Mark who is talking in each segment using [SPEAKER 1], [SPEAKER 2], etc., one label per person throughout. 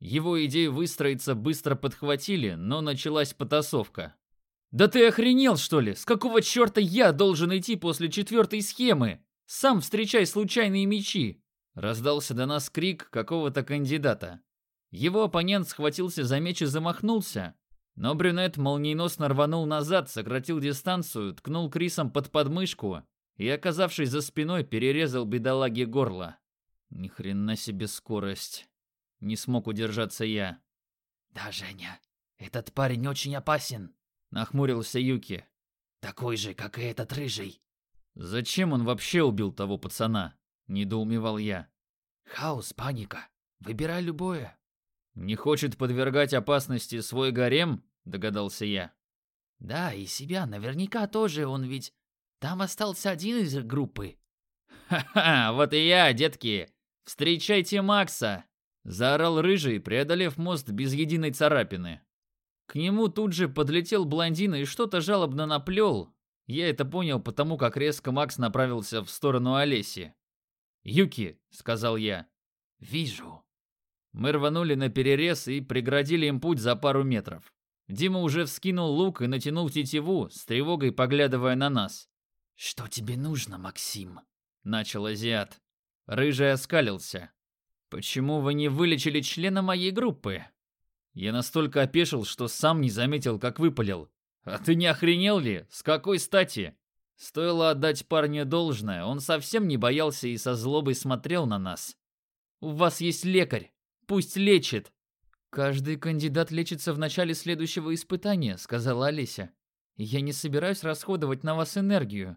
[SPEAKER 1] Его идею выстроиться быстро подхватили, но началась потасовка. «Да ты охренел, что ли? С какого черта я должен идти после 4-й схемы? Сам встречай случайные мячи!» Раздался до нас крик какого-то кандидата. Его оппонент схватился за меч и замахнулся, но брюнет молниеносно рванул назад, сократил дистанцию, ткнул Крисом под подмышку и, оказавшись за спиной, перерезал бедолаге горло. Ни хрена себе скорость. Не смог удержаться я.
[SPEAKER 2] «Да, Женя, этот парень очень опасен», —
[SPEAKER 1] Нахмурился Юки.
[SPEAKER 2] «такой же, как и этот рыжий».
[SPEAKER 1] «Зачем он вообще убил того пацана?» — недоумевал я.
[SPEAKER 2] «Хаос, паника. Выбирай любое».
[SPEAKER 1] «Не хочет подвергать опасности свой гарем?» — догадался я.
[SPEAKER 2] «Да, и себя наверняка тоже, он ведь... Там остался один из группы».
[SPEAKER 1] «Ха-ха, вот и я, детки! Встречайте Макса!» — заорал Рыжий, преодолев мост без единой царапины. К нему тут же подлетел блондин и что-то жалобно наплел. Я это понял потому, как резко Макс направился в сторону Олеси. «Юки», — сказал я.
[SPEAKER 2] «Вижу».
[SPEAKER 1] Мы рванули на перерез и преградили им путь за пару метров. Дима уже вскинул лук и натянул тетиву, с тревогой поглядывая на нас.
[SPEAKER 2] «Что тебе нужно, Максим?»
[SPEAKER 1] — начал азиат. Рыжий оскалился. «Почему вы не вылечили члена моей группы?» Я настолько опешил, что сам не заметил, как выпалил. «А ты не охренел ли? С какой стати?» Стоило отдать парню должное, он совсем не боялся и со злобой смотрел на нас. «У вас есть лекарь. Пусть лечит!» «Каждый кандидат лечится в начале следующего испытания», — сказала Олеся. «Я не собираюсь расходовать на вас энергию».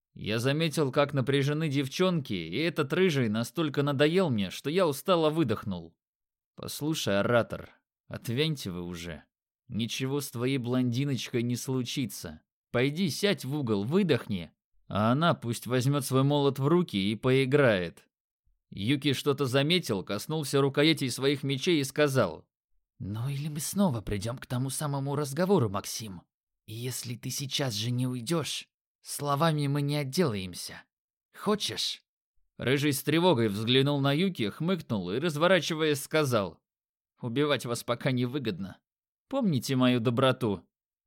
[SPEAKER 1] Я заметил, как напряжены девчонки, и этот рыжий настолько надоел мне, что я устало выдохнул. «Послушай, оратор, отвяньте вы уже. Ничего с твоей блондиночкой не случится. Пойди сядь в угол, выдохни, а она пусть возьмет свой молот в руки и поиграет». Юки что-то заметил, коснулся рукоятей своих мечей и сказал:
[SPEAKER 2] «Ну или мы снова придем к тому самому разговору, Максим. И если ты сейчас же не уйдешь, словами мы не отделаемся. Хочешь?»
[SPEAKER 1] Рыжий с тревогой взглянул на Юки, хмыкнул и, разворачиваясь, сказал: «Убивать вас пока невыгодно. Помните мою доброту».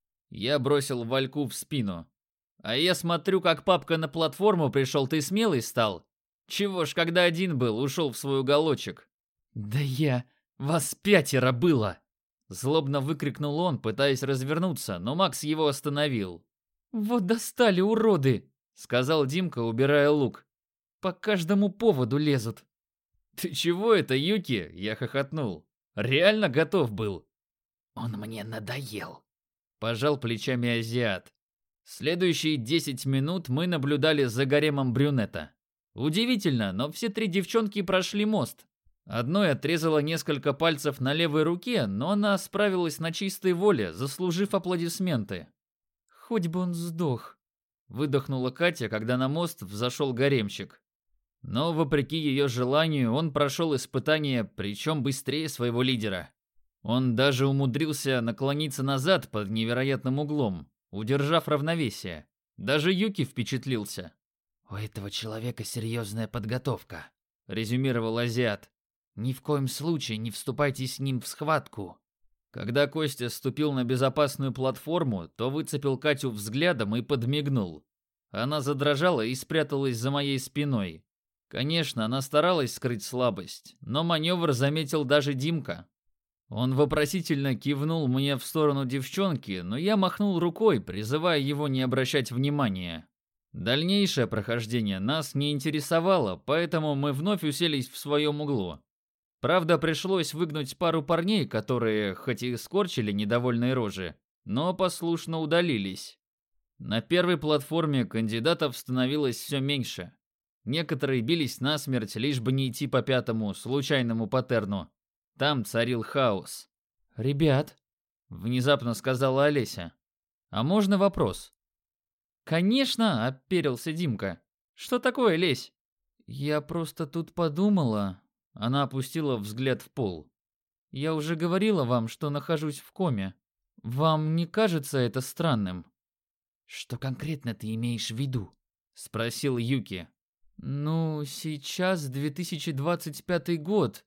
[SPEAKER 1] Я бросил Вальку в спину. «А я смотрю, как папка на платформу пришел, ты смелый стал? Чего ж, когда один был, ушел в свой уголочек?» «Да я... Вас 5 было!» Злобно выкрикнул он, пытаясь развернуться, но Макс его остановил. «Вот достали, уроды!» — сказал Димка, убирая лук. «По каждому поводу лезут». «Ты чего это, Юки?» — я хохотнул. «Реально готов был?»
[SPEAKER 2] «Он мне надоел»,
[SPEAKER 1] — пожал плечами азиат. Следующие 10 минут мы наблюдали за гаремом брюнета. Удивительно, но все 3 девчонки прошли мост. Одной отрезала несколько пальцев на левой руке, но она справилась на чистой воле, заслужив аплодисменты. «Хоть бы он сдох», — выдохнула Катя, когда на мост взошел гаремщик. Но, вопреки ее желанию, он прошел испытание, причем быстрее своего лидера. Он даже умудрился наклониться назад под невероятным углом, удержав равновесие. Даже Юки впечатлился.
[SPEAKER 2] «У этого человека серьезная подготовка»,
[SPEAKER 1] — резюмировал азиат.
[SPEAKER 2] «Ни в коем случае не вступайте с ним в схватку».
[SPEAKER 1] Когда Костя ступил на безопасную платформу, то выцепил Катю взглядом и подмигнул. Она задрожала и спряталась за моей спиной. Конечно, она старалась скрыть слабость, но маневр заметил даже Димка. Он вопросительно кивнул мне в сторону девчонки, но я махнул рукой, призывая его не обращать внимания. Дальнейшее прохождение нас не интересовало, поэтому мы вновь уселись в своем углу. Правда, пришлось выгнать пару парней, которые, хоть и скорчили недовольные рожи, но послушно удалились. На первой платформе кандидатов становилось все меньше. Некоторые бились насмерть, лишь бы не идти по 5-му, случайному паттерну. Там царил хаос. «Ребят», — внезапно сказала Олеся, — «а можно вопрос?» «Конечно», — оперился Димка. «Что такое, Лесь?» «Я просто тут подумала...» Она опустила взгляд в пол. «Я уже говорила вам, что нахожусь в коме. Вам не кажется это странным?»
[SPEAKER 2] «Что конкретно ты имеешь в виду?»
[SPEAKER 1] — спросил Юки. «Ну, сейчас 2025 год.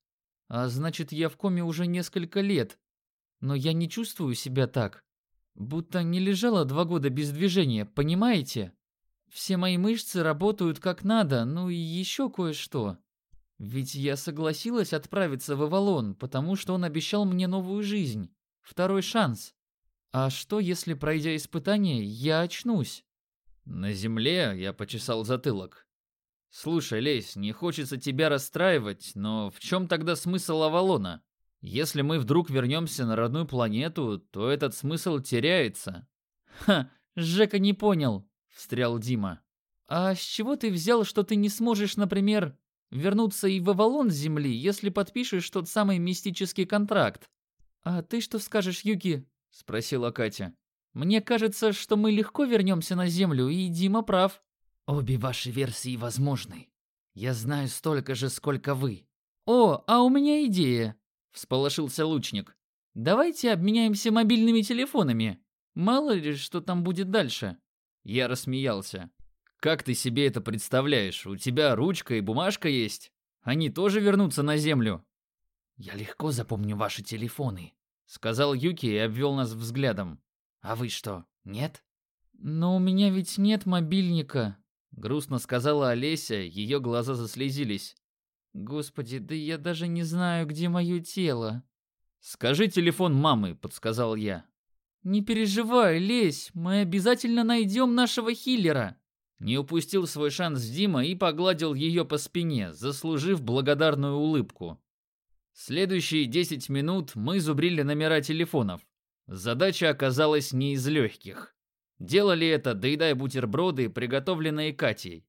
[SPEAKER 2] А значит, я в коме уже несколько лет. Но я не чувствую себя так. Будто не лежала 2 года без движения, понимаете? Все мои мышцы работают как надо, ну и еще кое-что. Ведь я согласилась отправиться в Авалон, потому что он обещал мне новую жизнь, второй шанс. А что, если, пройдя испытание, я очнусь?
[SPEAKER 1] На земле я почесал затылок. Слушай, Лесь, не хочется тебя расстраивать, но в чем тогда смысл Авалона? Если мы вдруг вернемся на родную планету, то этот смысл теряется.
[SPEAKER 2] Ха, Жека не понял, встрял Дима. А с чего ты взял, что ты не сможешь, например, вернуться и в Авалон с Земли, если подпишешь тот самый мистический контракт? А ты что скажешь, Юки? Спросила Катя. Мне кажется, что мы легко вернемся на Землю, и Дима прав. Обе ваши версии возможны. Я знаю столько же, сколько вы. О, а у меня идея, всполошился лучник. Давайте обменяемся мобильными телефонами. Мало ли, что там будет дальше.
[SPEAKER 1] Я рассмеялся. Как ты себе это представляешь? У тебя ручка и бумажка есть? Они тоже вернутся на Землю?
[SPEAKER 2] Я легко запомню ваши телефоны, сказал Юки и обвел нас взглядом. А вы что, нет? Но у меня ведь нет мобильника, грустно сказала Олеся, ее глаза заслезились. Господи, да я даже не знаю, где мое тело.
[SPEAKER 1] Скажи телефон мамы, подсказал я.
[SPEAKER 2] Не переживай, Лесь, мы обязательно найдем нашего хиллера.
[SPEAKER 1] Не упустил свой шанс Дима и погладил ее по спине, заслужив благодарную улыбку. Следующие 10 минут мы зубрили номера телефонов. Задача оказалась не из легких. Делали это, доедая бутерброды, приготовленные Катей.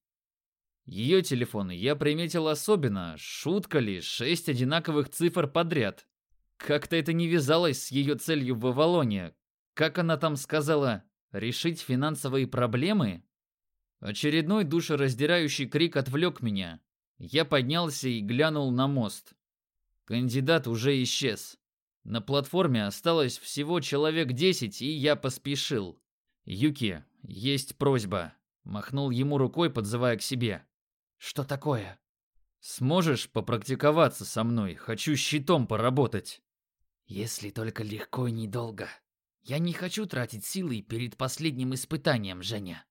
[SPEAKER 1] Ее телефон я приметил особенно, шутка ли, 6 одинаковых цифр подряд. Как-то это не вязалось с ее целью в Авалоне. Как она там сказала, решить финансовые проблемы? Очередной душераздирающий крик отвлек меня. Я поднялся и глянул на мост. Кандидат уже исчез. На платформе осталось всего человек 10, и я поспешил. «Юки, есть просьба», — махнул ему рукой, подзывая к себе.
[SPEAKER 2] «Что такое?»
[SPEAKER 1] «Сможешь попрактиковаться со мной? Хочу щитом поработать».
[SPEAKER 2] «Если только легко и недолго. Я не хочу тратить силы перед последним испытанием, Женя».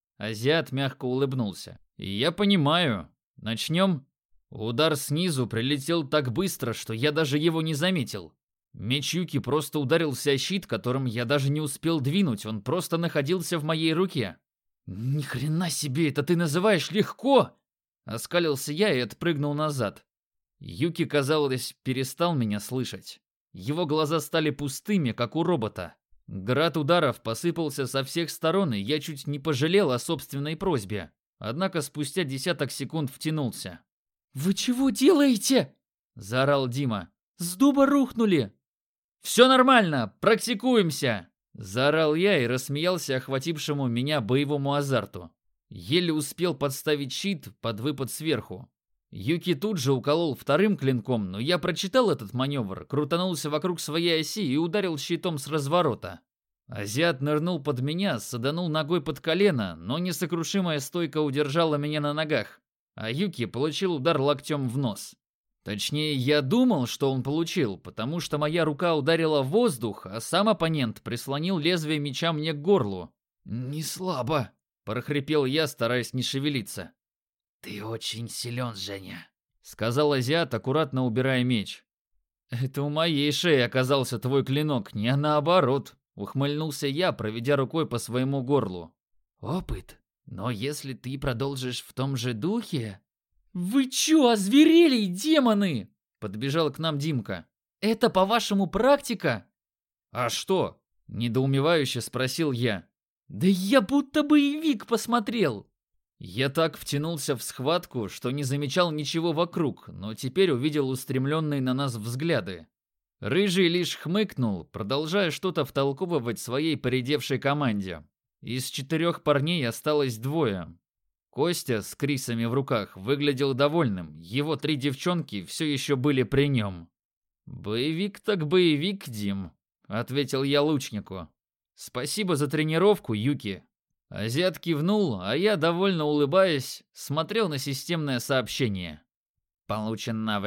[SPEAKER 1] Азиат мягко улыбнулся. «Я понимаю. Начнем?» Удар снизу прилетел так быстро, что я даже его не заметил. Меч Юки просто ударился о щит, которым я даже не успел двинуть, он просто находился в моей руке. «Ни хрена себе, это ты называешь легко!» Оскалился я и отпрыгнул назад. Юки, казалось, перестал меня слышать. Его глаза стали пустыми, как у робота. Град ударов посыпался со всех сторон, и я чуть не пожалел о собственной просьбе. Однако спустя десяток секунд втянулся.
[SPEAKER 2] «Вы чего делаете?» – заорал Дима. «С дуба рухнули!»
[SPEAKER 1] «Все нормально, практикуемся!» – заорал я и рассмеялся охватившему меня боевому азарту. Еле успел подставить щит под выпад сверху. Юки тут же уколол вторым клинком, но я прочитал этот маневр, крутанулся вокруг своей оси и ударил щитом с разворота. Азиат нырнул под меня, саданул ногой под колено, но несокрушимая стойка удержала меня на ногах, а Юки получил удар локтем в нос. Точнее, я думал, что он получил, потому что моя рука ударила в воздух, а сам оппонент прислонил лезвие меча мне к горлу. «Не слабо», – прохрипел я, стараясь не шевелиться.
[SPEAKER 2] «Ты очень силен, Женя»,
[SPEAKER 1] — сказал азиат, аккуратно убирая меч. «Это у моей шеи оказался твой клинок, не наоборот», — ухмыльнулся я, проведя рукой по своему горлу.
[SPEAKER 2] «Опыт? Но если ты продолжишь в том же духе...» «Вы чё, озверели, демоны?» — подбежал к нам Димка. «Это, по-вашему, практика?»
[SPEAKER 1] «А что?» — недоумевающе спросил я.
[SPEAKER 2] «Да я будто боевик посмотрел!»
[SPEAKER 1] Я так втянулся в схватку, что не замечал ничего вокруг, но теперь увидел устремленные на нас взгляды. Рыжий лишь хмыкнул, продолжая что-то втолковывать своей поредевшей команде. Из 4 парней осталось 2. Костя с Крисами в руках выглядел довольным, его 3 девчонки все еще были при нем. «Боевик так боевик, Дим», — ответил я лучнику. «Спасибо за тренировку, Юки». Азиат кивнул, а я, довольно улыбаясь, смотрел на системное сообщение. Получен навык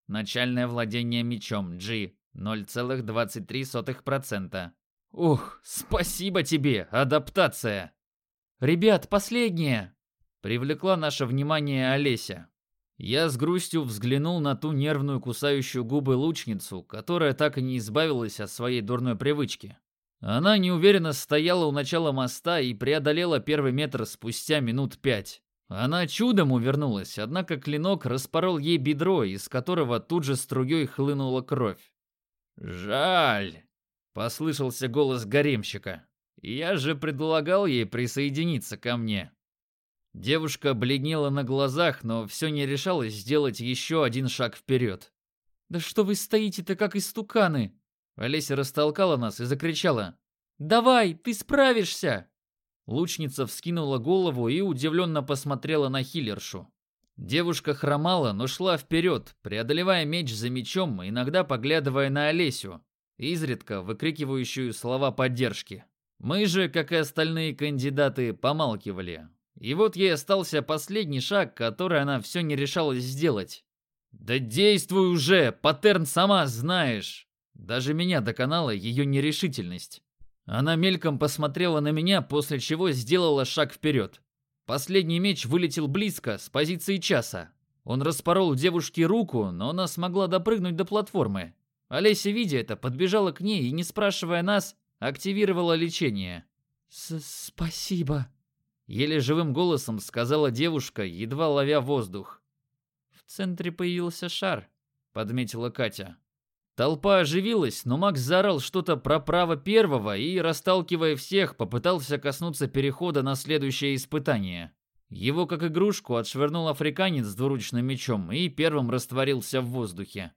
[SPEAKER 1] Начальное владение мечом G 0,23%.
[SPEAKER 2] Ух, спасибо тебе, адаптация. Ребят, последнее.
[SPEAKER 1] Привлекла наше внимание Олеся. Я с грустью взглянул на ту нервную кусающую губы лучницу, которая так и не избавилась от своей дурной привычки. Она неуверенно стояла у начала моста и преодолела первый метр спустя минут 5. Она чудом увернулась, однако клинок распорол ей бедро, из которого тут же струей хлынула кровь. «Жаль», — послышался голос гаремщика. «Я же предлагал ей присоединиться ко мне». Девушка бледнела на глазах, но все не решалась сделать еще один шаг вперед.
[SPEAKER 2] «Да что вы стоите-то как истуканы?»
[SPEAKER 1] Олеся растолкала нас и закричала.
[SPEAKER 2] «Давай, ты справишься!»
[SPEAKER 1] Лучница вскинула голову и удивленно посмотрела на хиллершу. Девушка хромала, но шла вперед, преодолевая меч за мечом, иногда поглядывая на Олесю, изредка выкрикивающую слова поддержки. Мы же, как и остальные кандидаты, помалкивали. И вот ей остался последний шаг, который она все не решалась сделать. «Да действуй уже, паттерн сама знаешь!» Даже меня доконала ее нерешительность. Она мельком посмотрела на меня, после чего сделала шаг вперед. Последний меч вылетел близко, с позиции часа. Он распорол девушке руку, но она смогла допрыгнуть до платформы. Олеся, видя это, подбежала к ней и, не спрашивая нас, активировала лечение.
[SPEAKER 2] «Спасибо»,
[SPEAKER 1] — еле живым голосом сказала девушка, едва ловя воздух.
[SPEAKER 2] «В центре появился шар», — подметила Катя.
[SPEAKER 1] Толпа оживилась, но Макс заорал что-то про право первого и, расталкивая всех, попытался коснуться перехода на следующее испытание. Его, как игрушку, отшвырнул африканец с двуручным мечом и первым растворился в воздухе.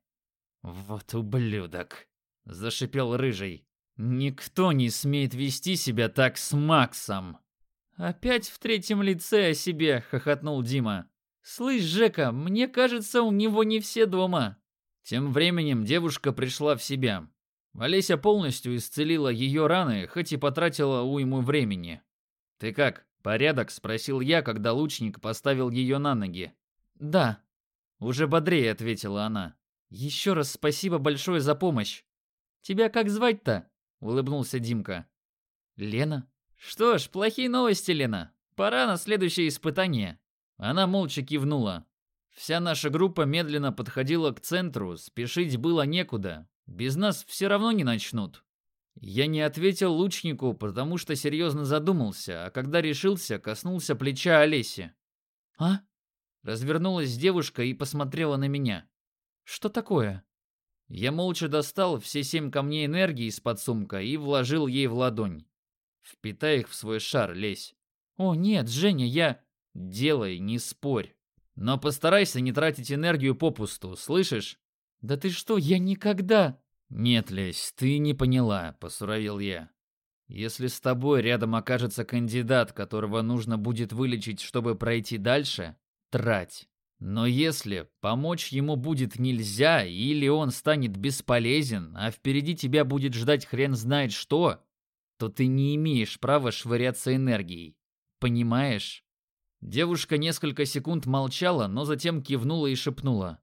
[SPEAKER 1] «Вот ублюдок!» – зашипел Рыжий. «Никто не смеет вести себя так с Максом!»
[SPEAKER 2] «Опять в третьем лице о себе!» – хохотнул Дима. «Слышь, Жека, мне кажется, у него не все дома!»
[SPEAKER 1] Тем временем девушка пришла в себя. Олеся полностью исцелила ее раны, хоть и потратила уйму времени. «Ты как, порядок?» – спросил я, когда лучник поставил ее на ноги.
[SPEAKER 2] «Да»,
[SPEAKER 1] – уже бодрее ответила она.
[SPEAKER 2] «Еще раз спасибо большое за помощь». «Тебя как звать-то?» – улыбнулся Димка.
[SPEAKER 1] «Лена».
[SPEAKER 2] «Что ж, плохие новости, Лена. Пора на следующее испытание».
[SPEAKER 1] Она молча кивнула. Вся наша группа медленно подходила к центру, спешить было некуда. Без нас все равно не начнут. Я не ответил лучнику, потому что серьезно задумался, а когда решился, коснулся плеча Олеси.
[SPEAKER 2] «А?»
[SPEAKER 1] Развернулась девушка и посмотрела на меня.
[SPEAKER 2] «Что такое?»
[SPEAKER 1] Я молча достал все 7 камней энергии из-под сумка и вложил ей в ладонь. «Впитай их в свой шар, Лесь».
[SPEAKER 2] «О, нет, Женя, я...»
[SPEAKER 1] «Делай, не спорь. Но постарайся не тратить энергию попусту, слышишь?»
[SPEAKER 2] «Да ты что, я никогда...»
[SPEAKER 1] «Нет, Лесь, ты не поняла», — посуровил я. «Если с тобой рядом окажется кандидат, которого нужно будет вылечить, чтобы пройти дальше, трать. Но если помочь ему будет нельзя, или он станет бесполезен, а впереди тебя будет ждать хрен знает что, то ты не имеешь права швыряться энергией. Понимаешь?» Девушка несколько секунд молчала, но затем кивнула и шепнула.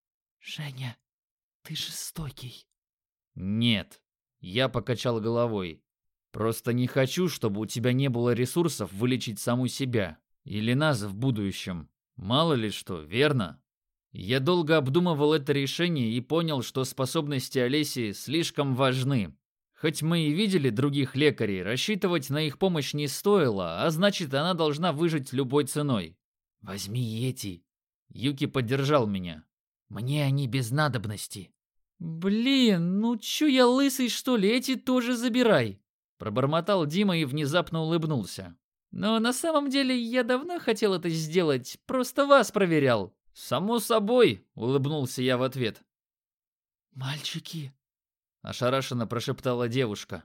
[SPEAKER 2] «Женя, ты жестокий».
[SPEAKER 1] «Нет», — я покачал головой. «Просто не хочу, чтобы у тебя не было ресурсов вылечить саму себя. Или нас в будущем. Мало ли что, верно?» Я долго обдумывал это решение и понял, что способности Олеси слишком важны. Хоть мы и видели других лекарей, рассчитывать на их помощь не стоило, а значит, она должна выжить любой ценой.
[SPEAKER 2] «Возьми эти».
[SPEAKER 1] Юки поддержал меня.
[SPEAKER 2] «Мне они без надобности». «Блин, ну чё я лысый, что ли? Эти тоже забирай!»
[SPEAKER 1] Пробормотал Дима и внезапно улыбнулся.
[SPEAKER 2] «Но на самом деле я давно хотел это сделать, просто вас проверял».
[SPEAKER 1] «Само собой», — улыбнулся я в ответ.
[SPEAKER 2] «Мальчики»,
[SPEAKER 1] — ошарашенно прошептала девушка.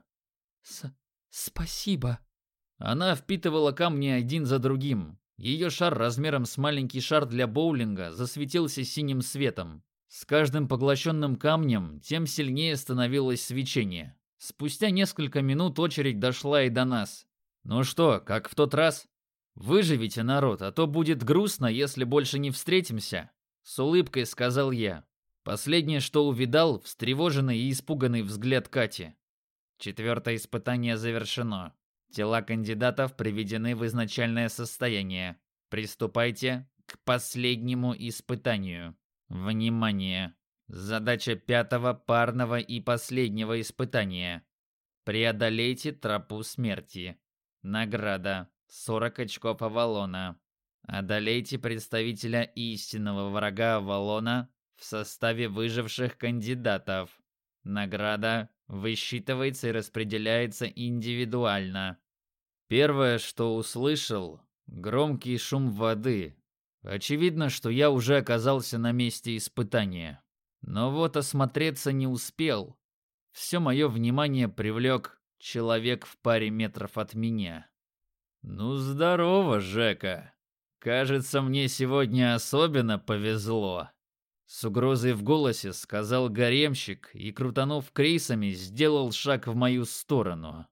[SPEAKER 2] «Спасибо».
[SPEAKER 1] Она впитывала камни один за другим. Ее шар размером с маленький шар для боулинга засветился синим светом. С каждым поглощенным камнем тем сильнее становилось свечение. Спустя несколько минут очередь дошла и до нас. «Ну что, как в тот раз? Выживите, народ, а то будет грустно, если больше не встретимся», — с улыбкой сказал я. Последнее, что увидал, встревоженный и испуганный взгляд Кати. 4-е испытание завершено. Тела кандидатов приведены в изначальное состояние. Приступайте к последнему испытанию. Внимание! Задача 5-го парного и последнего испытания. Преодолейте тропу смерти. Награда 40 очков Авалона. Одолейте представителя истинного врага Авалона в составе выживших кандидатов. Награда высчитывается и распределяется индивидуально. Первое, что услышал, громкий шум воды. Очевидно, что я уже оказался на месте испытания. Но вот осмотреться не успел. Все мое внимание привлек человек в паре метров от меня. «Ну, здорово, Жека. Кажется, мне сегодня особенно повезло». С угрозой в голосе сказал гаремщик и, крутанув крейсами, сделал шаг в мою сторону.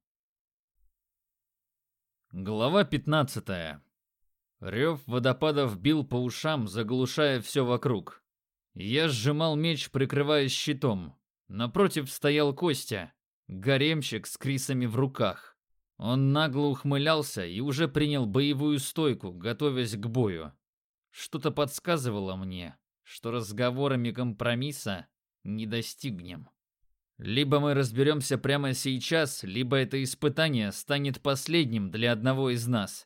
[SPEAKER 1] Глава 15. Рев водопадов бил по ушам, заглушая все вокруг. Я сжимал меч, прикрываясь щитом. Напротив стоял Костя, гаремщик с крисами в руках. Он нагло ухмылялся и уже принял боевую стойку, готовясь к бою. Что-то подсказывало мне, что разговорами компромисса не достигнем. Либо мы разберемся прямо сейчас, либо это испытание станет последним для одного из нас.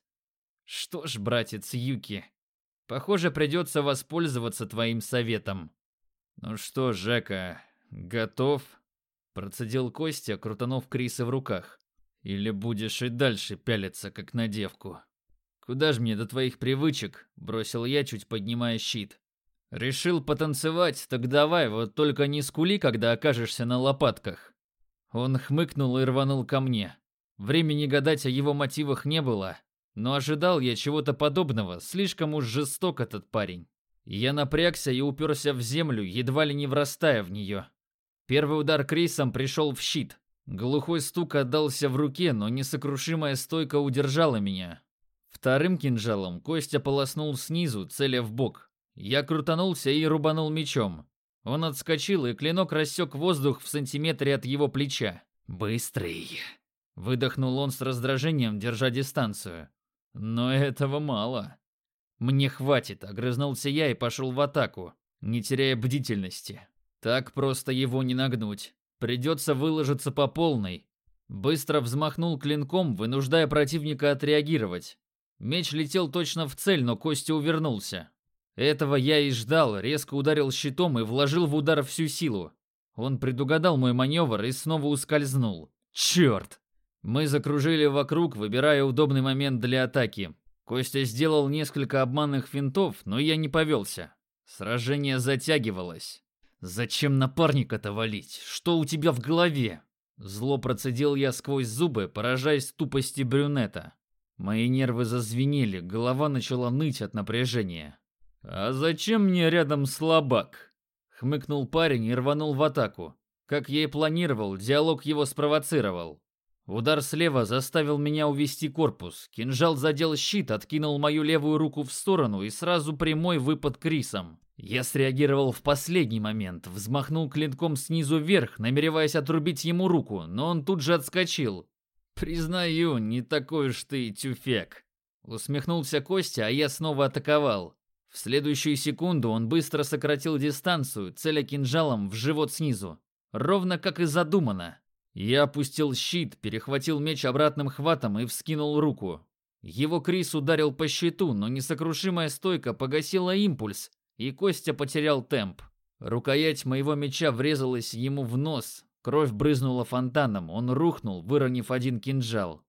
[SPEAKER 1] Что ж, братец Юки, похоже, придется воспользоваться твоим советом. Ну что, Жека, готов? Процедил Костя, крутанув крисы в руках. Или будешь и дальше пялиться, как на девку? Куда ж мне до твоих привычек? Бросил я, чуть поднимая щит. Решил потанцевать, так давай, вот только не скули, когда окажешься на лопатках. Он хмыкнул и рванул ко мне. Времени гадать о его мотивах не было, но ожидал я чего-то подобного, слишком уж жесток этот парень. Я напрягся и уперся в землю, едва ли не врастая в нее. Первый удар крисом пришел в щит. Глухой стук отдался в руке, но несокрушимая стойка удержала меня. Вторым кинжалом Костя полоснул снизу, целя в бок. Я крутанулся и рубанул мечом. Он отскочил, и клинок рассек воздух в сантиметре от его плеча. «Быстрый!» — выдохнул он с раздражением, держа дистанцию. «Но этого мало». «Мне хватит», — огрызнулся я и пошел в атаку, не теряя бдительности. Так просто его не нагнуть. Придется выложиться по полной. Быстро взмахнул клинком, вынуждая противника отреагировать. Меч летел точно в цель, но Костя увернулся. Этого я и ждал, резко ударил щитом и вложил в удар всю силу. Он предугадал мой маневр и снова ускользнул. Черт! Мы закружили вокруг, выбирая удобный момент для атаки. Костя сделал несколько обманных финтов, но я не повелся. Сражение затягивалось. «Зачем напарника-то валить? Что у тебя в голове?» Зло процедил я сквозь зубы, поражаясь тупости брюнета. Мои нервы зазвенели, голова начала ныть от напряжения. «А зачем мне рядом слабак?» Хмыкнул парень и рванул в атаку. Как я и планировал, диалог его спровоцировал. Удар слева заставил меня увести корпус. Кинжал задел щит, откинул мою левую руку в сторону и сразу прямой выпад крисом. Я среагировал в последний момент, взмахнул клинком снизу вверх, намереваясь отрубить ему руку, но он тут же отскочил. «Признаю, не такой уж ты и тюфяк», — усмехнулся Костя, а я снова атаковал. В следующую секунду он быстро сократил дистанцию, целя кинжалом в живот снизу. Ровно как и задумано. Я опустил щит, перехватил меч обратным хватом и вскинул руку. Его крис ударил по щиту, но несокрушимая стойка погасила импульс, и Костя потерял темп. Рукоять моего меча врезалась ему в нос, кровь брызнула фонтаном, он рухнул, выронив один кинжал.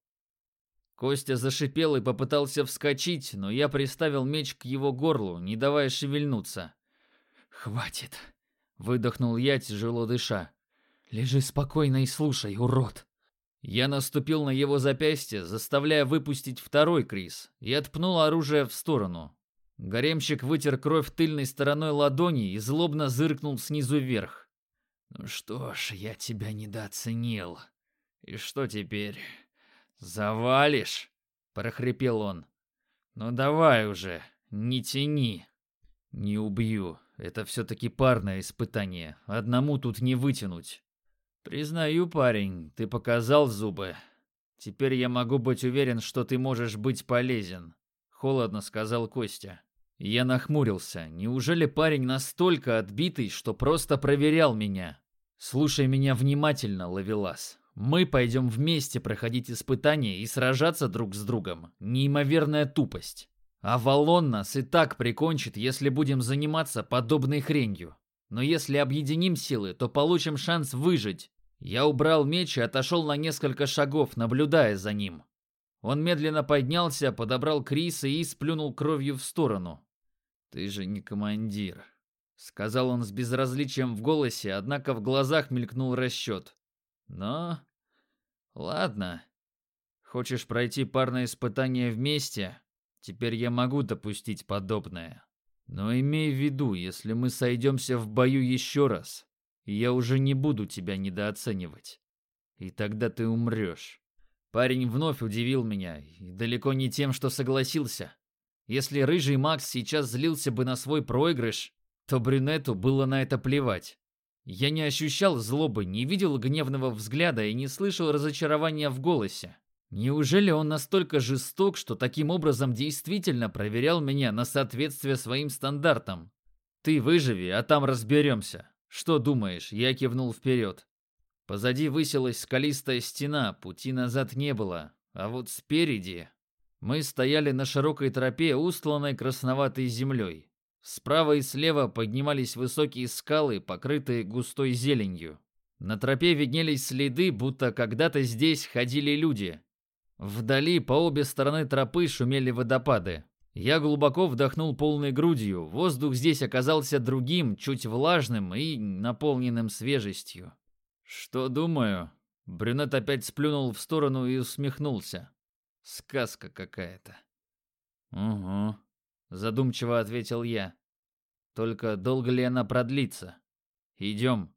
[SPEAKER 1] Костя зашипел и попытался вскочить, но я приставил меч к его горлу, не давая шевельнуться. «Хватит!» — выдохнул я, тяжело дыша. «Лежи спокойно и слушай, урод!» Я наступил на его запястье, заставляя выпустить второй крис, и отпнул оружие в сторону. Гаремщик вытер кровь тыльной стороной ладони и злобно зыркнул снизу вверх. «Ну что ж, я тебя недооценил. И что теперь? Завалишь?» — прохрипел он. «Ну давай уже, не тяни». Не убью. Это все-таки парное испытание. Одному тут не вытянуть. Признаю, парень, ты показал зубы. Теперь я могу быть уверен, что ты можешь быть полезен. Холодно сказал Костя. Я нахмурился. Неужели парень настолько отбитый, что просто проверял меня? Слушай меня внимательно, Ловелас. Мы пойдем вместе проходить испытания и сражаться друг с другом. Неимоверная тупость. Авалон нас и так прикончит, если будем заниматься подобной хренью. Но если объединим силы, то получим шанс выжить. Я убрал меч и отошел на несколько шагов, наблюдая за ним. Он медленно поднялся, подобрал Криса и сплюнул кровью в сторону. «Ты же не командир», — сказал он с безразличием в голосе, однако в глазах мелькнул расчет. «Но... ладно. Хочешь пройти парное испытание вместе? Теперь я могу допустить подобное. Но имей в виду, если мы сойдемся в бою еще раз, я уже не буду тебя недооценивать. И тогда ты умрешь». Парень вновь удивил меня, и далеко не тем, что согласился. Если рыжий Макс сейчас злился бы на свой проигрыш, то брюнету было на это плевать. Я не ощущал злобы, не видел гневного взгляда и не слышал разочарования в голосе. Неужели он настолько жесток, что таким образом действительно проверял меня на соответствие своим стандартам? «Ты выживи, а там разберемся. Что думаешь?» Я кивнул вперед. Позади высилась скалистая стена, пути назад не было. А вот спереди... Мы стояли на широкой тропе, устланной красноватой землей. Справа и слева поднимались высокие скалы, покрытые густой зеленью. На тропе виднелись следы, будто когда-то здесь ходили люди. Вдали по обе стороны тропы шумели водопады. Я глубоко вдохнул полной грудью. Воздух здесь оказался другим, чуть влажным и наполненным свежестью. «Что думаю?» Брюнет опять сплюнул в сторону и усмехнулся. «Сказка какая-то». «Угу», — задумчиво ответил я. «Только долго ли она продлится? Идем».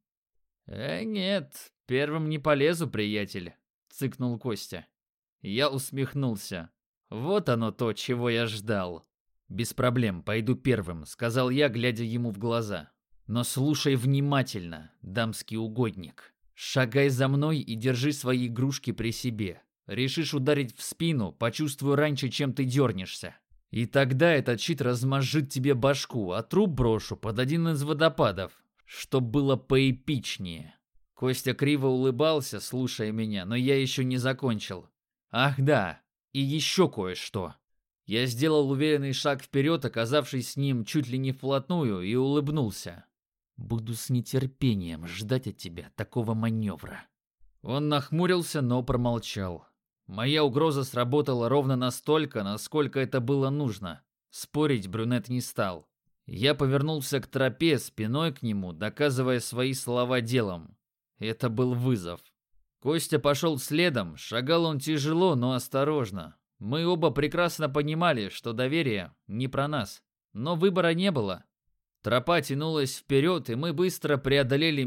[SPEAKER 1] Нет, первым не полезу, приятель», — цыкнул Костя. Я усмехнулся. Вот оно то, чего я ждал. «Без проблем, пойду первым», — сказал я, глядя ему в глаза. «Но слушай внимательно, дамский угодник. Шагай за мной и держи свои игрушки при себе. Решишь ударить в спину, почувствую раньше, чем ты дернешься. И тогда этот щит размозжит тебе башку, а труп брошу под один из водопадов, чтоб было поэпичнее». Костя криво улыбался, слушая меня, но я еще не закончил. «Ах да, и еще кое-что». Я сделал уверенный шаг вперед, оказавшись с ним чуть ли не вплотную, и улыбнулся. «Буду с нетерпением ждать от тебя такого маневра». Он нахмурился, но промолчал. Моя угроза сработала ровно настолько, насколько это было нужно. Спорить брюнет не стал. Я повернулся к тропе, спиной к нему, доказывая свои слова делом. Это был вызов. Костя пошел следом, шагал он тяжело, но осторожно. Мы оба прекрасно понимали, что доверие не про нас. Но выбора не было. Тропа тянулась вперед, и мы быстро преодолели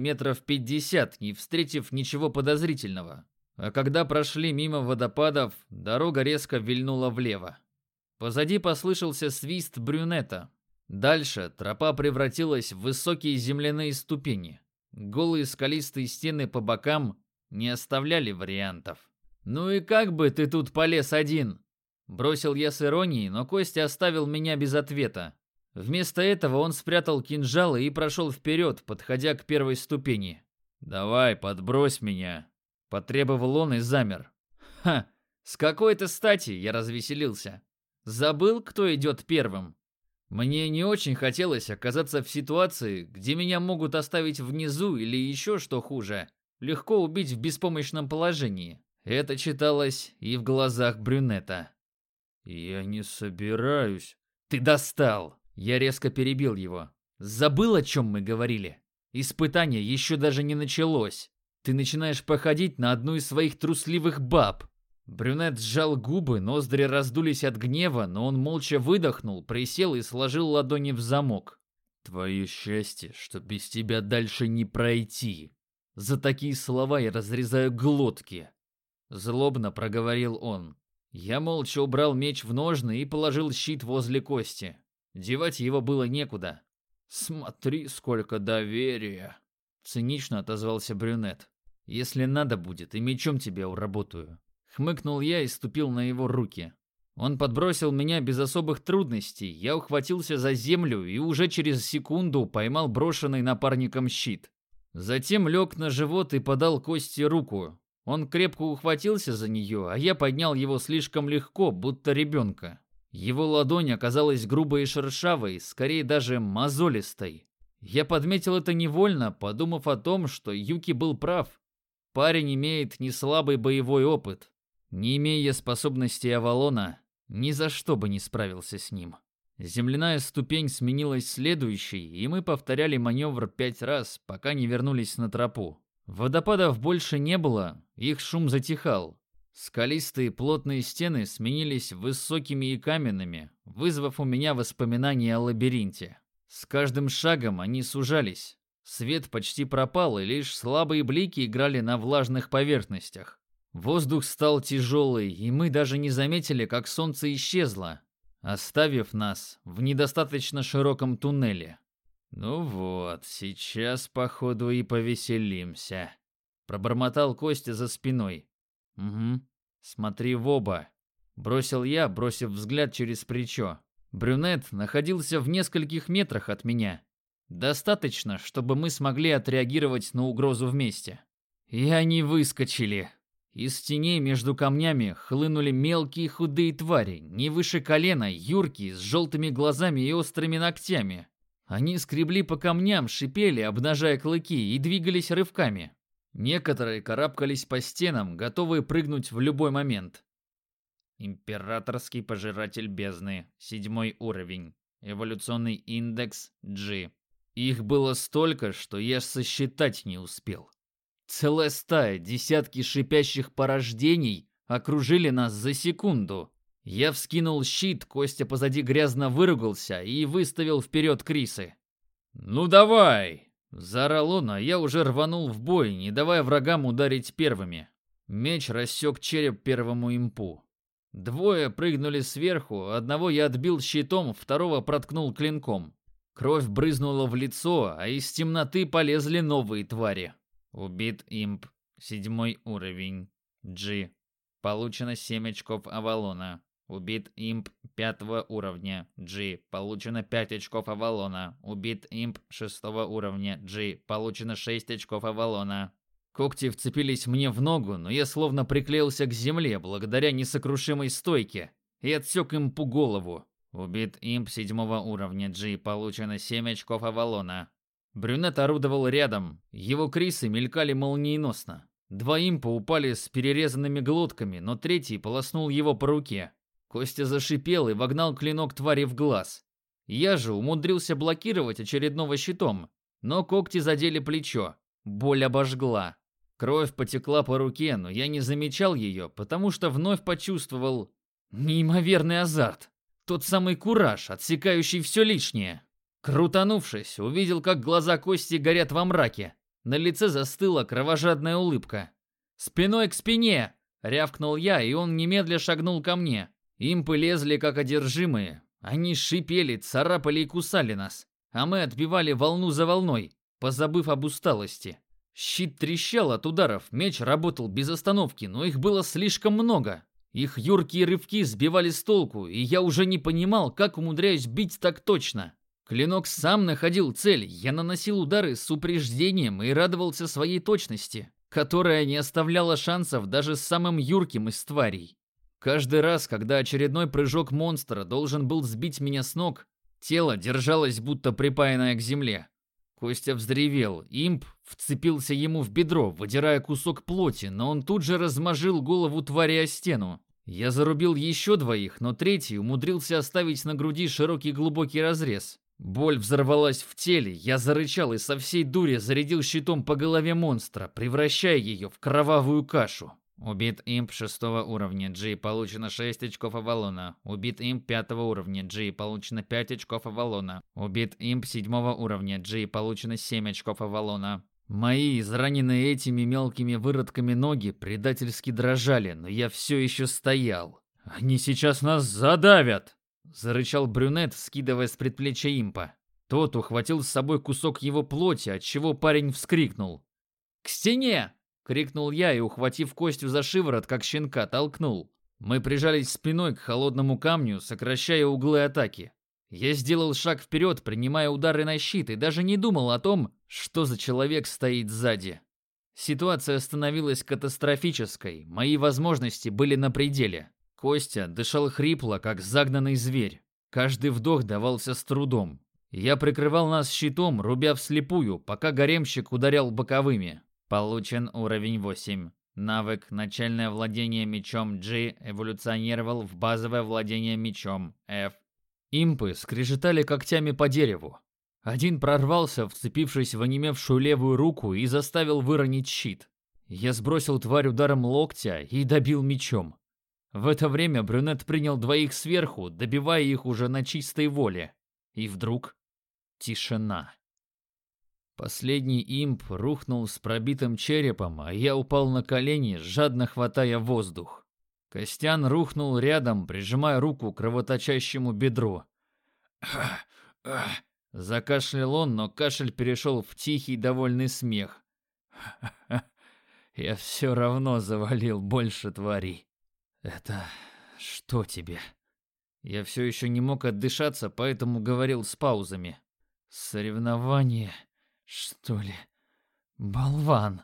[SPEAKER 1] 50 метров, не встретив ничего подозрительного. А когда прошли мимо водопадов, дорога резко вильнула влево. Позади послышался свист брюнета. Дальше тропа превратилась в высокие земляные ступени. Голые скалистые стены по бокам не оставляли вариантов. «Ну и как бы ты тут полез один?» Бросил я с иронией, но Костя оставил меня без ответа. Вместо этого он спрятал кинжал и прошел вперед, подходя к первой ступени. «Давай, подбрось меня», — потребовал он и замер. «Ха, с какой-то стати?» — я развеселился. «Забыл, кто идет первым?» Мне не очень хотелось оказаться в ситуации, где меня могут оставить внизу или еще что хуже, легко убить в беспомощном положении. Это читалось и в глазах брюнета. «Я не собираюсь». «Ты достал!» Я резко перебил его. «Забыл, о чем мы говорили? Испытание еще даже не началось. Ты начинаешь походить на одну из своих трусливых баб». Брюнет сжал губы, ноздри раздулись от гнева, но он молча выдохнул, присел и сложил ладони в замок. «Твое счастье, что без тебя дальше не пройти. За такие слова я разрезаю глотки», — злобно проговорил он. Я молча убрал меч в ножны и положил щит возле Кости. Девать его было некуда. «Смотри, сколько доверия!» — цинично отозвался брюнет. «Если надо будет, и мечом тебя уработаю». Хмыкнул я и ступил на его руки. Он подбросил меня без особых трудностей, я ухватился за землю и уже через секунду поймал брошенный напарником щит. Затем лег на живот и подал Косте руку. Он крепко ухватился за нее, а я поднял его слишком легко, будто ребенка. Его ладонь оказалась грубой и шершавой, скорее даже мозолистой. Я подметил это невольно, подумав о том, что Юки был прав. Парень имеет неслабый боевой опыт. Не имея способностей Авалона, ни за что бы не справился с ним. Земляная ступень сменилась следующей, и мы повторяли маневр 5 раз, пока не вернулись на тропу. Водопадов больше не было, их шум затихал. Скалистые плотные стены сменились высокими и каменными, вызвав у меня воспоминания о лабиринте. С каждым шагом они сужались. Свет почти пропал, и лишь слабые блики играли на влажных поверхностях. Воздух стал тяжелый, и мы даже не заметили, как солнце исчезло, оставив нас в недостаточно широком туннеле. «Ну вот, сейчас, походу, и повеселимся», — пробормотал Костя за спиной. «Угу, смотри в оба», — бросил я, бросив взгляд через плечо. Брюнет находился в нескольких метрах от меня. Достаточно, чтобы мы смогли отреагировать на угрозу вместе. И они выскочили. Из теней между камнями хлынули мелкие худые твари, не выше колена, юркие, с желтыми глазами и острыми ногтями. Они скребли по камням, шипели, обнажая клыки, и двигались рывками. Некоторые карабкались по стенам, готовые прыгнуть в любой момент. Императорский пожиратель бездны, 7 уровень. Эволюционный индекс G. Их было столько, что я сосчитать не успел. Целая стая, десятки шипящих порождений окружили нас за секунду. Я вскинул щит, Костя позади грязно выругался и выставил вперед Крисы. «Ну давай!» – заорал он, а я уже рванул в бой, не давая врагам ударить первыми. Меч рассек череп первому импу. Двое прыгнули сверху, одного я отбил щитом, второго проткнул клинком. Кровь брызнула в лицо, а из темноты полезли новые твари. Убит имп, 7 уровень, G. Получено 7 очков Авалона. Убит имп 5 уровня, G. Получено 5 очков Авалона. Убит имп 6 уровня, G. Получено 6 очков Авалона. Когти вцепились мне в ногу, но я словно приклеился к земле благодаря несокрушимой стойке и отсек импу голову. Убит имп 7 уровня, G. Получено 7 очков Авалона. Брюнет орудовал рядом, его крисы мелькали молниеносно. 2 импа упали с перерезанными глотками, но третий полоснул его по руке. Костя зашипел и вогнал клинок твари в глаз. Я же умудрился блокировать очередного щитом, но когти задели плечо. Боль обожгла. Кровь потекла по руке, но я не замечал ее, потому что вновь почувствовал неимоверный азарт. Тот самый кураж, отсекающий все лишнее. Крутанувшись, увидел, как глаза Кости горят во мраке. На лице застыла кровожадная улыбка. «Спиной к спине!» — рявкнул я, и он немедля шагнул ко мне. Импы лезли как одержимые. Они шипели, царапали и кусали нас. А мы отбивали волну за волной, позабыв об усталости. Щит трещал от ударов, меч работал без остановки, но их было слишком много. Их юркие рывки сбивали с толку, и я уже не понимал, как умудряюсь бить так точно. Клинок сам находил цель, я наносил удары с упреждением и радовался своей точности, которая не оставляла шансов даже с самым юрким из тварей. Каждый раз, когда очередной прыжок монстра должен был сбить меня с ног, тело держалось будто припаянное к земле. Костя взревел, имп вцепился ему в бедро, выдирая кусок плоти, но он тут же размозжил голову твари о стену. Я зарубил еще 2, но третий умудрился оставить на груди широкий глубокий разрез. Боль взорвалась в теле, я зарычал и со всей дури зарядил щитом по голове монстра, превращая ее в кровавую кашу. Убит имп 6 уровня, G. Получено 6 очков Авалона. Убит имп 5 уровня, G. Получено 5 очков Авалона. Убит имп 7 уровня, G. Получено 7 очков Авалона. Мои, израненные этими мелкими выродками ноги, предательски дрожали, но я все еще стоял. «Они сейчас нас задавят!» зарычал брюнет, скидывая с предплечья импа. Тот ухватил с собой кусок его плоти, отчего парень вскрикнул. «К стене!» — крикнул я и, ухватив Костю за шиворот, как щенка, толкнул. Мы прижались спиной к холодному камню, сокращая углы атаки. Я сделал шаг вперед, принимая удары на щит, и даже не думал о том, что за человек стоит сзади. Ситуация становилась катастрофической, мои возможности были на пределе. Костя дышал хрипло, как загнанный зверь. Каждый вдох давался с трудом. Я прикрывал нас щитом, рубя вслепую, пока гаремщик ударял боковыми. Получен уровень 8. Навык «Начальное владение мечом G» эволюционировал в базовое владение мечом F. Импы скрежетали когтями по дереву. Один прорвался, вцепившись в онемевшую левую руку, и заставил выронить щит. Я сбросил тварь ударом локтя и добил мечом. В это время брюнет принял двоих сверху, добивая их уже на чистой воле. И вдруг тишина. Последний имп рухнул с пробитым черепом, а я упал на колени, жадно хватая воздух. Костян рухнул рядом, прижимая руку к кровоточащему бедру. Закашлял он, но кашель перешел в тихий довольный смех. Я все равно завалил больше тварей. Это что тебе? Я все еще не мог отдышаться, поэтому говорил с паузами. Соревнование, что ли? Болван.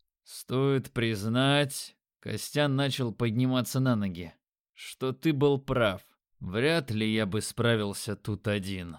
[SPEAKER 1] Стоит признать, Костян начал подниматься на ноги, что ты был прав. Вряд ли я бы справился тут один.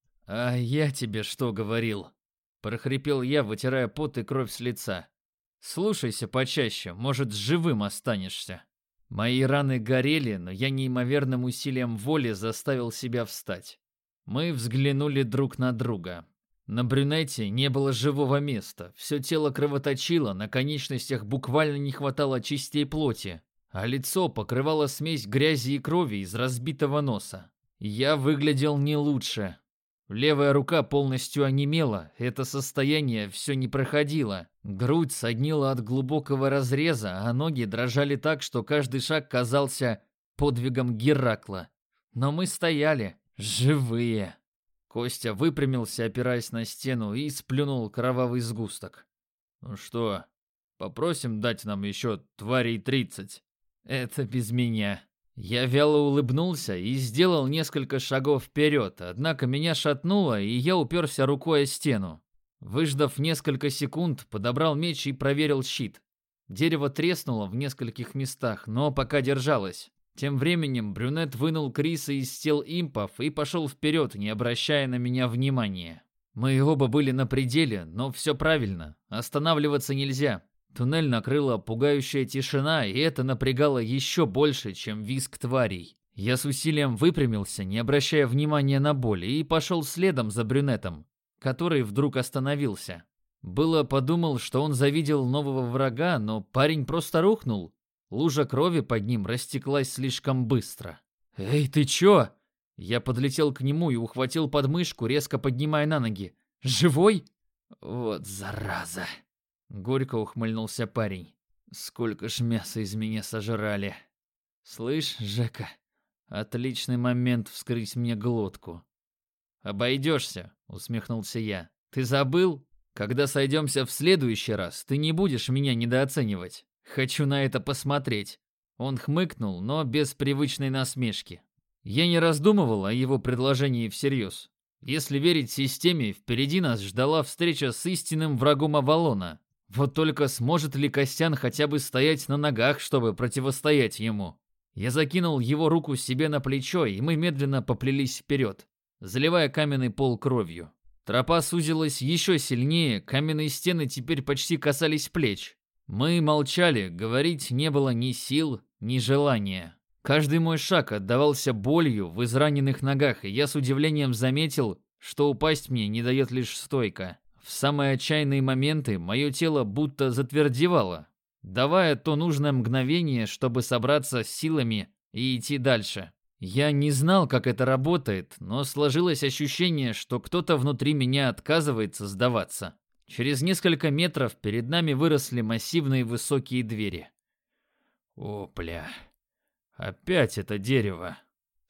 [SPEAKER 1] А я тебе что говорил? Прохрипел я, вытирая пот и кровь с лица. Слушайся почаще, может, живым останешься. Мои раны горели, но я неимоверным усилием воли заставил себя встать. Мы взглянули друг на друга. На брюнете не было живого места, все тело кровоточило, на конечностях буквально не хватало частей плоти, а лицо покрывало смесь грязи и крови из разбитого носа. Я выглядел не лучше. Левая рука полностью онемела, это состояние все не проходило. Грудь соднила от глубокого разреза, а ноги дрожали так, что каждый шаг казался подвигом Геракла. Но мы стояли, живые. Костя выпрямился, опираясь на стену, и сплюнул кровавый сгусток. «Ну что, попросим дать нам еще тварей 30?» «Это без меня». Я вяло улыбнулся и сделал несколько шагов вперед, однако меня шатнуло, и я уперся рукой о стену. Выждав несколько секунд, подобрал меч и проверил щит. Дерево треснуло в нескольких местах, но пока держалось. Тем временем брюнет вынул Криса из тел импов и пошел вперед, не обращая на меня внимания. Мы оба были на пределе, но все правильно, останавливаться нельзя. Туннель накрыла пугающая тишина, и это напрягало еще больше, чем визг тварей. Я с усилием выпрямился, не обращая внимания на боль, и пошел следом за брюнетом, который вдруг остановился. Было подумал, что он завидел нового врага, но парень просто рухнул. Лужа крови под ним растеклась слишком быстро. «Эй, ты чё?» Я подлетел к нему и ухватил подмышку, резко поднимая на ноги. «Живой?» «Вот зараза!» Горько ухмыльнулся парень. «Сколько ж мяса из меня сожрали!» «Слышь, Жека, отличный момент вскрыть мне глотку». «Обойдешься», — усмехнулся я. «Ты забыл? Когда сойдемся в следующий раз, ты не будешь меня недооценивать. Хочу на это посмотреть». Он хмыкнул, но без привычной насмешки. Я не раздумывал о его предложении всерьез. Если верить системе, впереди нас ждала встреча с истинным врагом Авалона. Вот только сможет ли Костян хотя бы стоять на ногах, чтобы противостоять ему? Я закинул его руку себе на плечо, и мы медленно поплелись вперед, заливая каменный пол кровью. Тропа сузилась еще сильнее, каменные стены теперь почти касались плеч. Мы молчали, говорить не было ни сил, ни желания. Каждый мой шаг отдавался болью в израненных ногах, и я с удивлением заметил, что упасть мне не дает лишь стойка. В самые отчаянные моменты мое тело будто затвердевало, давая то нужное мгновение, чтобы собраться с силами и идти дальше. Я не знал, как это работает, но сложилось ощущение, что кто-то внутри меня отказывается сдаваться. Через несколько метров перед нами выросли массивные высокие двери. «О, бля, опять это дерево!»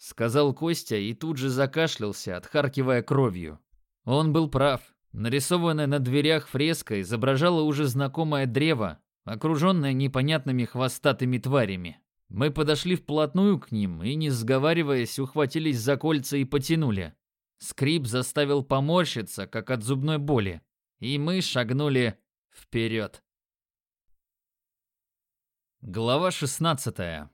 [SPEAKER 1] сказал Костя и тут же закашлялся, отхаркивая кровью. Он был прав. Нарисованная на дверях фреска изображала уже знакомое древо, окруженное непонятными хвостатыми тварями. Мы подошли вплотную к ним и, не сговариваясь, ухватились за кольца и потянули. Скрип заставил поморщиться, как от зубной боли, и мы шагнули вперед. Глава 16.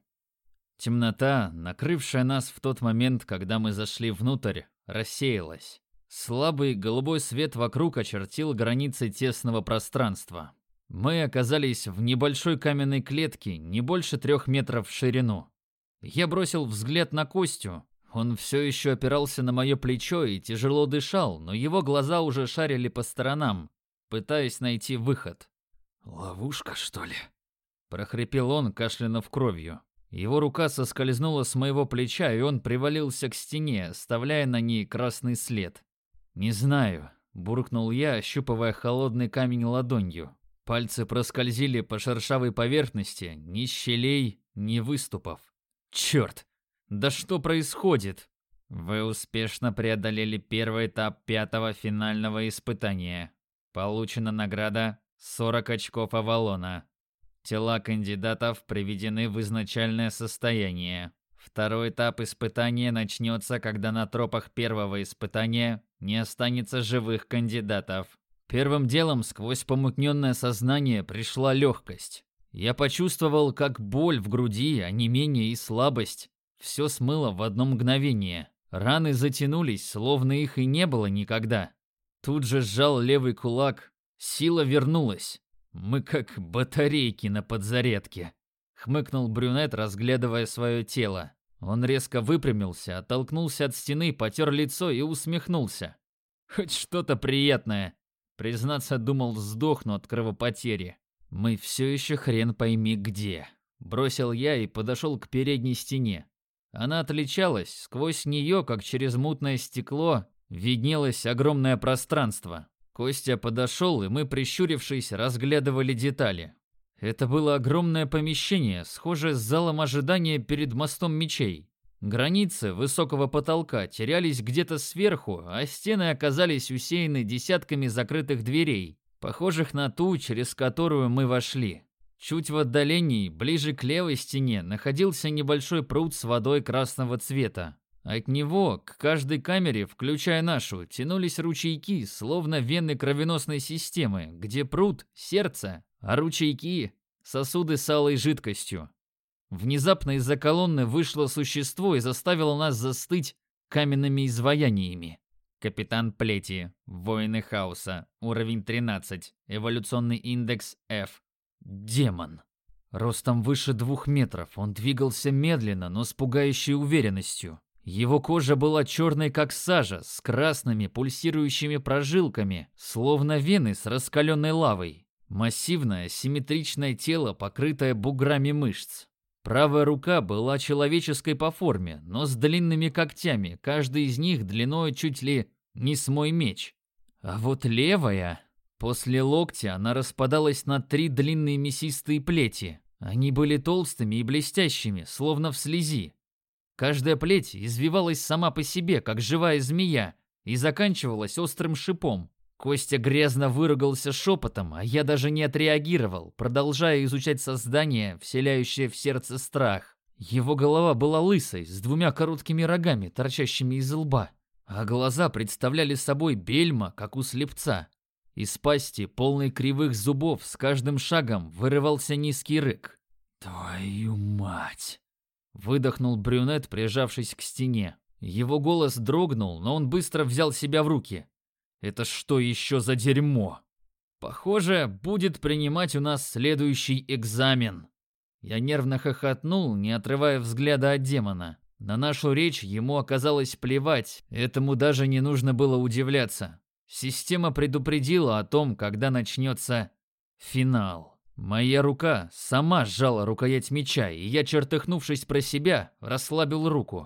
[SPEAKER 1] Темнота, накрывшая нас в тот момент, когда мы зашли внутрь, рассеялась. Слабый голубой свет вокруг очертил границы тесного пространства. Мы оказались в небольшой каменной клетке, не больше 3 метров в ширину. Я бросил взгляд на Костю. Он все еще опирался на мое плечо и тяжело дышал, но его глаза уже шарили по сторонам, пытаясь найти выход. «Ловушка, что ли?» – прохрипел он, кашлянув кровью. Его рука соскользнула с моего плеча, и он привалился к стене, оставляя на ней красный след. «Не знаю», – буркнул я, ощупывая холодный камень ладонью. Пальцы проскользили по шершавой поверхности, ни щелей, ни выступов. «Черт! Да что происходит?» «Вы успешно преодолели первый этап 5-го финального испытания. Получена награда 40 очков Авалона. Тела кандидатов приведены в изначальное состояние. Второй этап испытания начнется, когда на тропах первого испытания не останется живых кандидатов». Первым делом сквозь помутненное сознание пришла легкость. Я почувствовал, как боль в груди, онемение и слабость все смыло в одно мгновение. Раны затянулись, словно их и не было никогда. Тут же сжал левый кулак. Сила вернулась. Мы как батарейки на подзарядке. Хмыкнул брюнет, разглядывая свое тело. Он резко выпрямился, оттолкнулся от стены, потер лицо и усмехнулся. Хоть что-то приятное. Признаться, думал, сдохну от кровопотери. Мы все еще хрен пойми где. Бросил я и подошел к передней стене. Она отличалась, сквозь нее, как через мутное стекло, виднелось огромное пространство. Костя подошел, и мы, прищурившись, разглядывали детали. Это было огромное помещение, схожее с залом ожидания перед мостом мечей. Границы высокого потолка терялись где-то сверху, а стены оказались усеяны десятками закрытых дверей, похожих на ту, через которую мы вошли. Чуть в отдалении, ближе к левой стене, находился небольшой пруд с водой красного цвета. От него к каждой камере, включая нашу, тянулись ручейки, словно вены кровеносной системы, где пруд – сердце, а ручейки – сосуды с алой жидкостью. Внезапно из-за колонны вышло существо и заставило нас застыть каменными изваяниями. Капитан Плети, воины хаоса, уровень 13, эволюционный индекс F. Демон. Ростом выше 2 метров, он двигался медленно, но с пугающей уверенностью. Его кожа была черной, как сажа, с красными пульсирующими прожилками, словно вены с раскаленной лавой. Массивное, симметричное тело, покрытое буграми мышц. Правая рука была человеческой по форме, но с длинными когтями, каждый из них длиной чуть ли не с мой меч. А вот левая... После локтя она распадалась на 3 длинные мясистые плети. Они были толстыми и блестящими, словно в слизи. Каждая плеть извивалась сама по себе, как живая змея, и заканчивалась острым шипом. Костя грязно выругался шепотом, а я даже не отреагировал, продолжая изучать создание, вселяющее в сердце страх. Его голова была лысой, с 2 короткими рогами, торчащими из лба, а глаза представляли собой бельма, как у слепца. Из пасти, полной кривых зубов, с каждым шагом вырывался низкий рык. «Твою мать!» — выдохнул брюнет, прижавшись к стене. Его голос дрогнул, но он быстро взял себя в руки. «Это что еще за дерьмо?» «Похоже, будет принимать у нас следующий экзамен». Я нервно хохотнул, не отрывая взгляда от демона. На нашу речь ему оказалось плевать, этому даже не нужно было удивляться. Система предупредила о том, когда начнется финал. Моя рука сама сжала рукоять меча, и я, чертыхнувшись про себя, расслабил руку.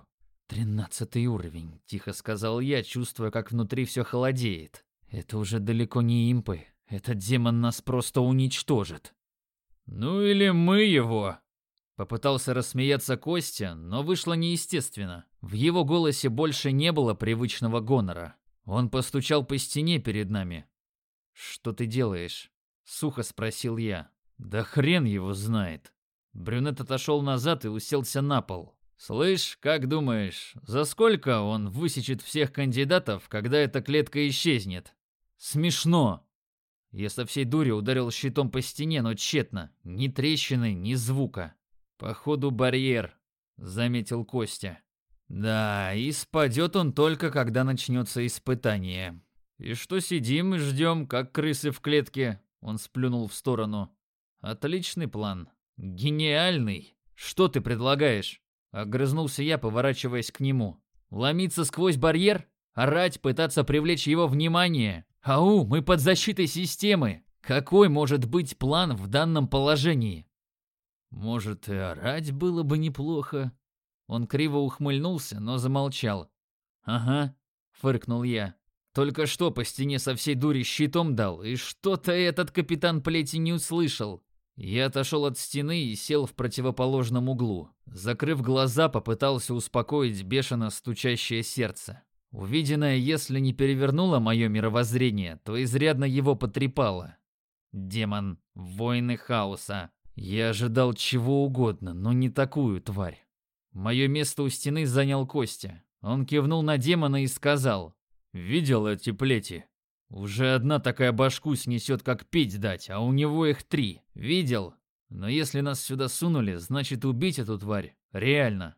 [SPEAKER 1] 13-й уровень, тихо сказал я, чувствуя, как внутри все холодеет. Это уже далеко не импы. Этот демон нас просто уничтожит. Ну или мы его. Попытался рассмеяться Костя, но вышло неестественно. В его голосе больше не было привычного гонора. Он постучал по стене перед нами. «Что ты делаешь?» — сухо спросил я. «Да хрен его знает». Брюнет отошел назад и уселся на пол. «Слышь, как думаешь, за сколько он высечет всех кандидатов, когда эта клетка исчезнет?» «Смешно!» Я со всей дури ударил щитом по стене, но тщетно. Ни трещины, ни звука. «Походу, барьер», — заметил Костя. «Да, и спадет он только, когда начнется испытание. И что сидим и ждем, как крысы в клетке?» Он сплюнул в сторону. «Отличный план. Гениальный. Что ты предлагаешь?» Огрызнулся я, поворачиваясь к нему. «Ломиться сквозь барьер? Орать, пытаться привлечь его внимание? Ау, мы под защитой системы. Какой может быть план в данном положении?» «Может, и орать было бы неплохо?» Он криво ухмыльнулся, но замолчал. «Ага», — фыркнул я. «Только что по стене со всей дури щитом дал, и что-то этот капитан Плети не услышал». Я отошел от стены и сел в противоположном углу. Закрыв глаза, попытался успокоить бешено стучащее сердце. Увиденное, если не перевернуло мое мировоззрение, то изрядно его потрепало. Демон, воины хаоса. Я ожидал чего угодно, но не такую тварь. Мое место у стены занял Костя. Он кивнул на демона и сказал: «Видел эти плети? Уже одна такая башку снесет, как пить дать, а у него их 3. Видел? Но если нас сюда сунули, значит убить эту тварь. Реально».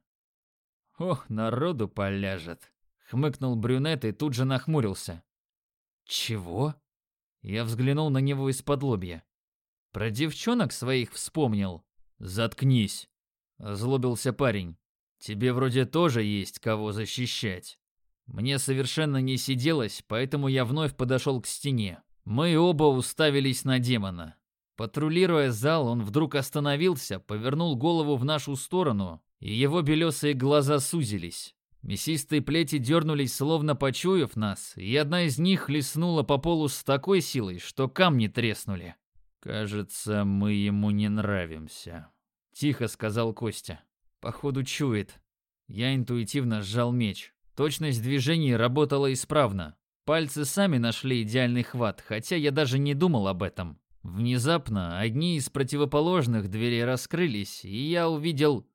[SPEAKER 1] «Ох, народу поляжет», — хмыкнул брюнет и тут же нахмурился. «Чего?» Я взглянул на него из-под-лобья. «Про девчонок своих вспомнил?» «Заткнись», — озлобился парень. «Тебе вроде тоже есть кого защищать». Мне совершенно не сиделось, поэтому я вновь подошел к стене. Мы оба уставились на демона. Патрулируя зал, он вдруг остановился, повернул голову в нашу сторону, и его белесые глаза сузились. Мясистые плети дернулись, словно почуяв нас, и одна из них хлестнула по полу с такой силой, что камни треснули. «Кажется, мы ему не нравимся», — тихо сказал Костя. «Походу, чует». Я интуитивно сжал меч. Точность движений работала исправно. Пальцы сами нашли идеальный хват, хотя я даже не думал об этом. Внезапно одни из противоположных дверей раскрылись, и я увидел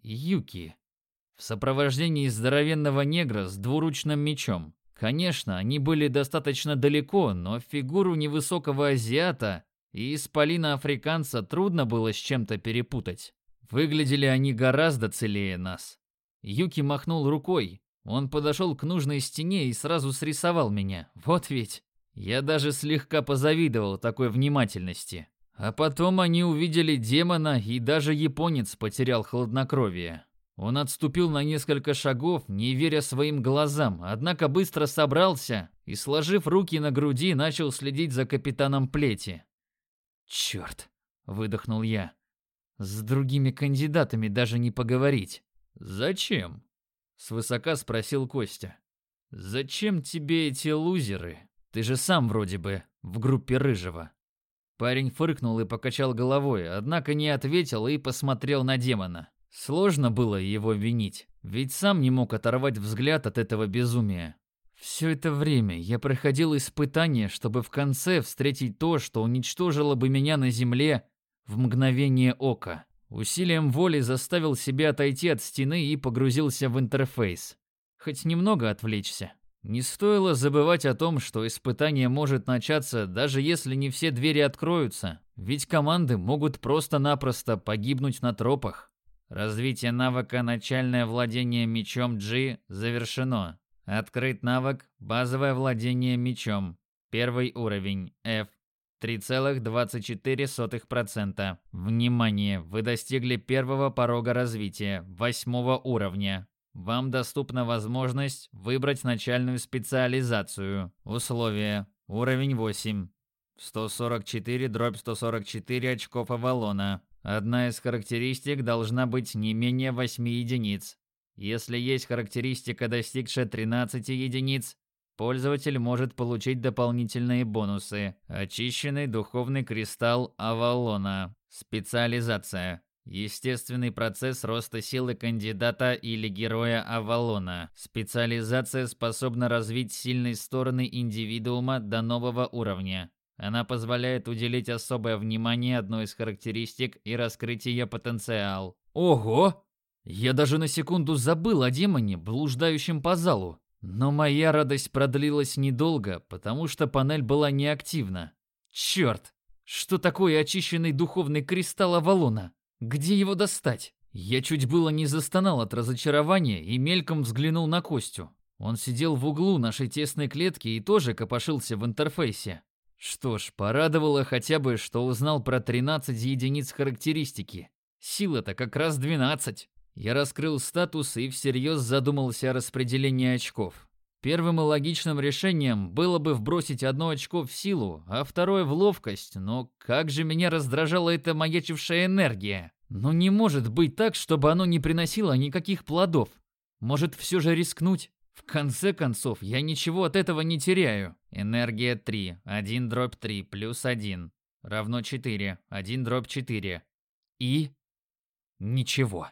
[SPEAKER 1] Юки в сопровождении здоровенного негра с двуручным мечом. Конечно, они были достаточно далеко, но фигуру невысокого азиата и исполина-африканца трудно было с чем-то перепутать. Выглядели они гораздо целее нас. Юки махнул рукой. Он подошел к нужной стене и сразу срисовал меня. Вот ведь. Я даже слегка позавидовал такой внимательности. А потом они увидели демона, и даже японец потерял хладнокровие. Он отступил на несколько шагов, не веря своим глазам, однако быстро собрался и, сложив руки на груди, начал следить за капитаном Плети. «Черт!» — выдохнул я. «С другими кандидатами даже не поговорить». «Зачем?» — свысока спросил Костя. «Зачем тебе эти лузеры? Ты же сам вроде бы в группе Рыжего». Парень фыркнул и покачал головой, однако не ответил и посмотрел на демона. Сложно было его винить, ведь сам не мог оторвать взгляд от этого безумия. Все это время я проходил испытания, чтобы в конце встретить то, что уничтожило бы меня на земле в мгновение ока. Усилием воли заставил себя отойти от стены и погрузился в интерфейс. Хоть немного отвлечься. Не стоило забывать о том, что испытание может начаться, даже если не все двери откроются, ведь команды могут просто-напросто погибнуть на тропах. Развитие навыка «Начальное владение мечом G» завершено. Открыт навык «Базовое владение мечом». 1 уровень F. 3,24%. Внимание! Вы достигли первого порога развития, 8 уровня. Вам доступна возможность выбрать начальную специализацию. Условия. Уровень 8. 144/144 очков Авалона. Одна из характеристик должна быть не менее 8 единиц. Если есть характеристика, достигшая 13 единиц, пользователь может получить дополнительные бонусы. Очищенный духовный кристалл Авалона. Специализация. Естественный процесс роста силы кандидата или героя Авалона. Специализация способна развить сильные стороны индивидуума до нового уровня. Она позволяет уделить особое внимание одной из характеристик и раскрыть ее потенциал.
[SPEAKER 2] Ого! Я даже на секунду забыл о демоне, блуждающем по залу. Но моя радость продлилась недолго, потому что панель была неактивна. Черт! Что такое очищенный духовный кристалл Авалона? Где его достать? Я чуть было не застонал от разочарования и мельком взглянул на Костю. Он сидел в углу нашей тесной клетки и тоже копошился в интерфейсе. Что ж, порадовало хотя бы, что узнал про 13 единиц характеристики. Сила-то как раз 12. Я раскрыл статус и всерьез задумался о распределении очков. Первым и логичным решением было бы вбросить 1 очко в силу, а второе в ловкость, но как же меня раздражала эта маячившая энергия. Но не может быть так, чтобы оно не приносило никаких плодов. Может, все же рискнуть? В конце концов, я ничего от этого не теряю.
[SPEAKER 1] Энергия 3, 1/3 плюс 1 равно 4, 1/4.
[SPEAKER 2] И? Ничего.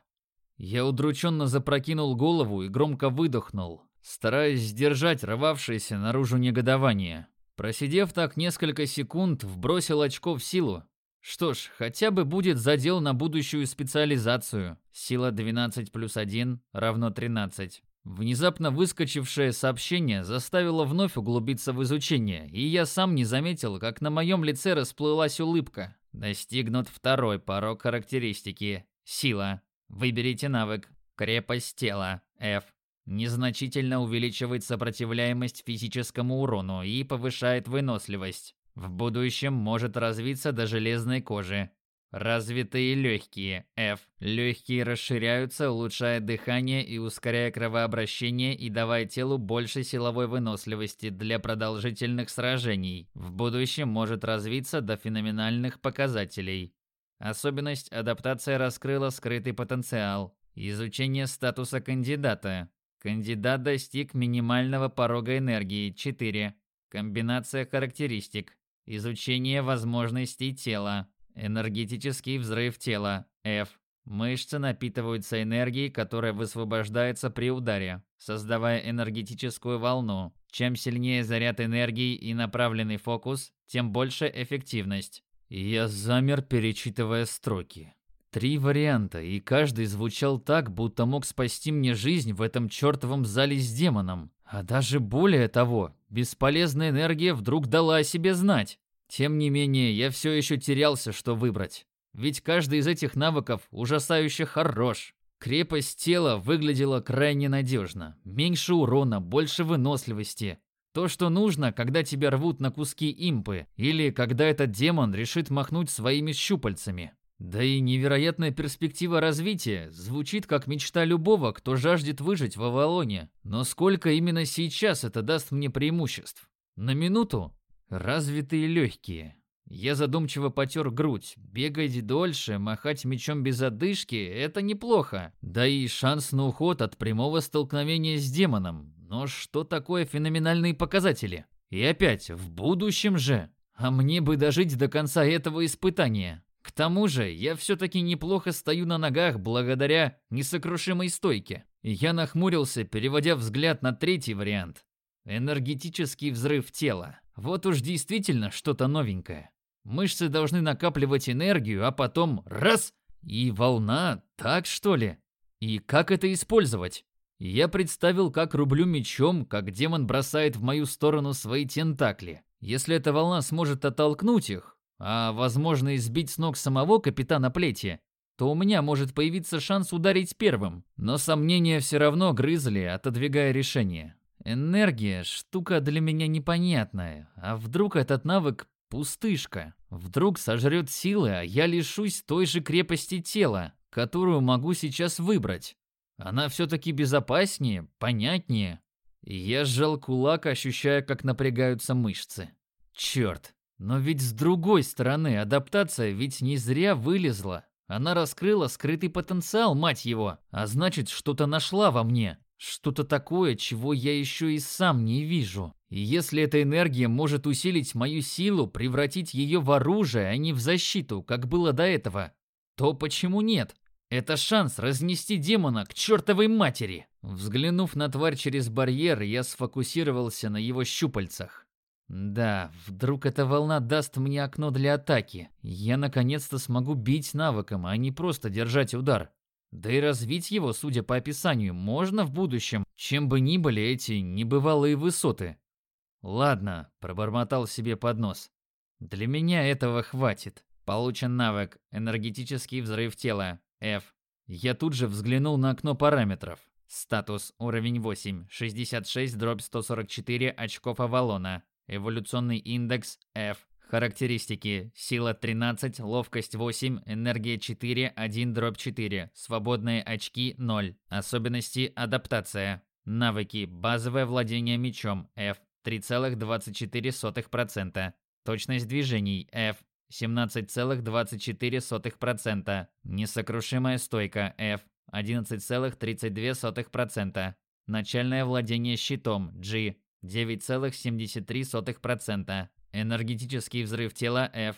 [SPEAKER 2] Я удрученно запрокинул голову и громко выдохнул, стараясь сдержать рвавшееся наружу негодование. Просидев так несколько секунд, вбросил очко в силу. Что ж, хотя бы будет задел на будущую специализацию.
[SPEAKER 1] Сила 12 плюс 1 равно 13.
[SPEAKER 2] Внезапно выскочившее сообщение заставило вновь углубиться в изучение, и я сам не заметил, как на моем лице расплылась улыбка.
[SPEAKER 1] Достигнут 2-й порог характеристики. Сила. Выберите навык. Крепость тела. F. Незначительно увеличивает сопротивляемость физическому урону и повышает выносливость. В будущем может развиться до железной кожи. Развитые легкие. F. Легкие расширяются, улучшая дыхание и ускоряя кровообращение и давая телу больше силовой выносливости для продолжительных сражений. В будущем может развиться до феноменальных показателей. Особенность адаптация раскрыла скрытый потенциал. Изучение статуса кандидата. Кандидат достиг минимального порога энергии 4. Комбинация характеристик. Изучение возможностей тела. Энергетический взрыв тела. F. Мышцы напитываются энергией, которая высвобождается при ударе, создавая энергетическую волну. Чем сильнее заряд энергии и направленный фокус, тем больше эффективность.
[SPEAKER 2] Я замер, перечитывая строки. 3 варианта, и каждый звучал так, будто мог спасти мне жизнь в этом чертовом зале с демоном. А даже более того, бесполезная энергия вдруг дала о себе знать. Тем не менее, я все еще терялся, что выбрать. Ведь каждый из этих навыков ужасающе хорош. Крепость тела выглядела крайне надежно. Меньше урона, больше выносливости. То, что нужно, когда тебя рвут на куски импы, или когда этот демон решит махнуть своими щупальцами. Да и невероятная перспектива развития звучит как мечта любого, кто жаждет выжить в Авалоне. Но сколько именно сейчас это даст мне преимуществ? На минуту? Развитые легкие. Я задумчиво потер грудь. Бегать дольше, махать мечом без одышки – это неплохо. Да и шанс на уход от прямого столкновения с демоном. Но что такое феноменальные показатели? И опять, в будущем же. А мне бы дожить до конца этого испытания. К тому же, я все-таки неплохо стою на ногах благодаря несокрушимой стойке. Я нахмурился, переводя взгляд на 3-й вариант. Энергетический взрыв тела. Вот уж действительно что-то новенькое. Мышцы должны накапливать энергию, а потом раз – и волна, так что ли? И как это использовать? Я представил, как рублю мечом, как демон бросает в мою сторону свои тентакли. Если эта волна сможет оттолкнуть их, а возможно и сбить с ног самого капитана Плети, то у меня может появиться шанс ударить первым. Но сомнения все равно грызли, отодвигая решение. Энергия – штука для меня непонятная. А вдруг этот навык – пустышка? Вдруг сожрет силы, а я лишусь той же крепости тела, которую могу сейчас выбрать? Она все-таки безопаснее, понятнее. Я сжал кулак, ощущая, как напрягаются мышцы. Черт, но ведь с другой стороны, адаптация ведь не зря вылезла. Она раскрыла скрытый потенциал, мать его, а значит, что-то нашла во мне. Что-то такое, чего я еще и сам не вижу. И если эта энергия может усилить мою силу, превратить ее в оружие, а не в защиту, как было до этого,
[SPEAKER 1] то почему нет? Это шанс разнести демона к чертовой матери. Взглянув на тварь через барьер, я сфокусировался на его щупальцах. Да, вдруг эта волна даст мне окно для атаки. Я наконец-то смогу бить навыком, а не просто держать удар. Да и развить его, судя по описанию, можно в будущем, чем бы ни были эти небывалые высоты. Ладно, пробормотал себе под нос. Для меня этого хватит. Получен навык «Энергетический взрыв тела» F. Я тут же взглянул на окно параметров. Статус уровень 8, 66/144 очков Авалона. Эволюционный индекс F. Характеристики: сила 13, ловкость 8, энергия 4, 1/4, свободные очки 0. Особенности: адаптация. Навыки: базовое владение мечом F 3,24%. Точность движений F 17,24%. Несокрушимая стойка F 11,32%. Начальное владение щитом G 9,73%. Энергетический взрыв тела F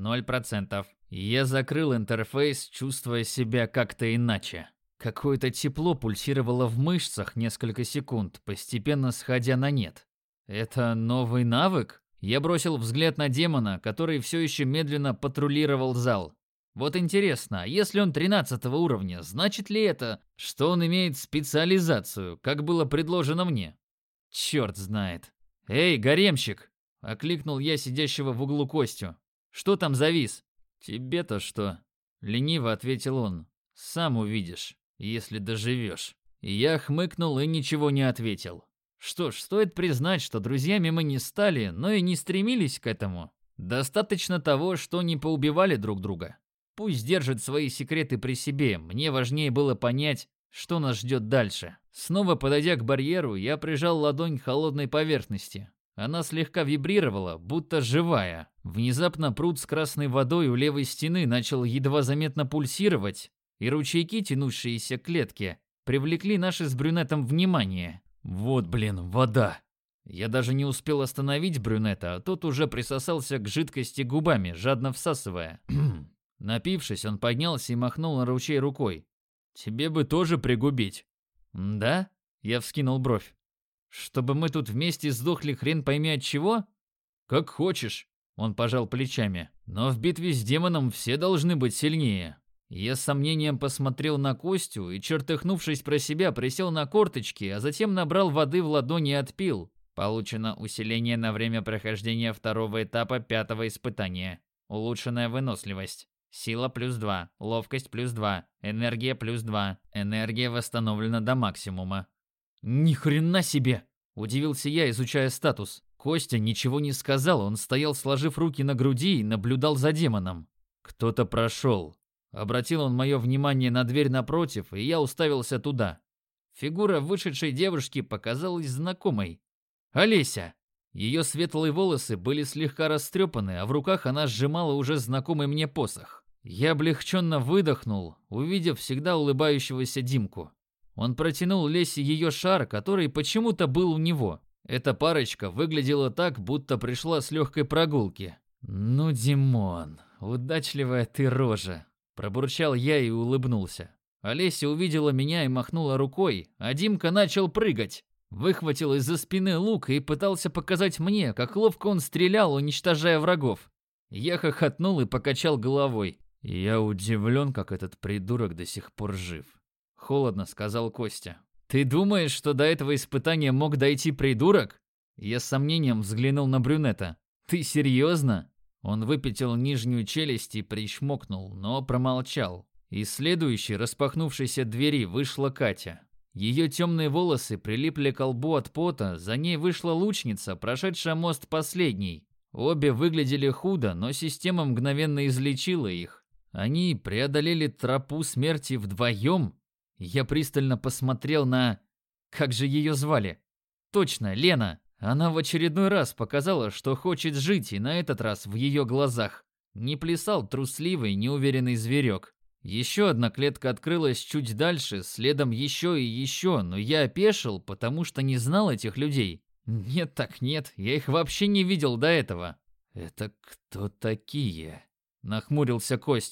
[SPEAKER 1] 0%. Я закрыл интерфейс, чувствуя себя как-то иначе. Какое-то тепло пульсировало в мышцах несколько секунд, постепенно сходя на нет. Это новый навык? Я бросил взгляд на демона, который все еще медленно патрулировал зал. Вот интересно, если он 13 уровня, значит ли это, что он имеет специализацию, как было предложено мне? Черт знает. «Эй, гаремщик!» — окликнул я сидящего в углу Костю. «Что там завис?» «Тебе-то что?» — лениво ответил он. «Сам увидишь, если доживешь». Я хмыкнул и ничего не ответил. Что ж, стоит признать, что друзьями мы не стали, но и не стремились к этому. Достаточно того, что не поубивали друг друга. Пусть держат свои секреты при себе, мне важнее было понять, что нас ждет дальше. Снова подойдя к барьеру, я прижал ладонь к холодной поверхности. Она слегка вибрировала, будто живая. Внезапно пруд с красной водой у левой стены начал едва заметно пульсировать, и ручейки, тянувшиеся к клетке, привлекли наше с брюнетом внимание. Вот, блин, вода. Я даже не успел остановить брюнета, а тот уже присосался к жидкости губами, жадно всасывая. Напившись, он поднялся и махнул на ручей рукой. «Тебе бы тоже пригубить». «Да?» — я вскинул бровь. «Чтобы мы тут вместе сдохли хрен пойми от чего?» «Как хочешь», — он пожал плечами. «Но в битве с демоном все должны быть сильнее». Я с сомнением посмотрел на Костю и, чертыхнувшись про себя, присел на корточки, а затем набрал воды в ладони и отпил. Получено усиление на время прохождения второго этапа 5-го испытания. Улучшенная выносливость. Сила +2, ловкость +2, энергия +2. Энергия восстановлена до максимума. Ни хрена себе! Удивился я, изучая статус. Костя ничего не сказал, он стоял, сложив руки на груди и наблюдал за демоном. Кто-то прошел. Обратил он мое внимание на дверь напротив, и я уставился туда. Фигура вышедшей девушки показалась знакомой. Олеся! Ее светлые волосы были слегка растрепаны, а в руках она сжимала уже знакомый мне посох. Я облегченно выдохнул, увидев всегда улыбающегося Димку. Он протянул Лесе ее шар, который почему-то был у него. Эта парочка выглядела так, будто пришла с легкой прогулки. «Ну, Димон, удачливая ты рожа!» Пробурчал я и улыбнулся. Олеся увидела меня и махнула рукой, а Димка начал прыгать. Выхватил из-за спины лук и пытался показать мне, как ловко он стрелял, уничтожая врагов. Я хохотнул и покачал головой. «Я удивлен, как этот придурок до сих пор жив», — холодно сказал Костя. «Ты думаешь, что до этого испытания мог дойти придурок?» Я с сомнением взглянул на брюнета. «Ты серьезно?» Он выпятил нижнюю челюсть и причмокнул, но промолчал. Из следующей распахнувшейся двери вышла Катя. Ее темные волосы прилипли к лбу от пота, за ней вышла лучница, прошедшая мост последней. Обе выглядели худо, но система мгновенно излечила их. Они преодолели тропу смерти вдвоем. Я пристально посмотрел на... Как же ее звали? Точно, Лена. Она в очередной раз показала, что хочет жить, и на этот раз в ее глазах не плясал трусливый, неуверенный зверек. Еще одна клетка открылась чуть дальше, следом еще и еще, но я опешил, потому что не знал этих людей. Нет так нет, я их вообще не видел до этого. «Это кто такие?» — нахмурился Костя.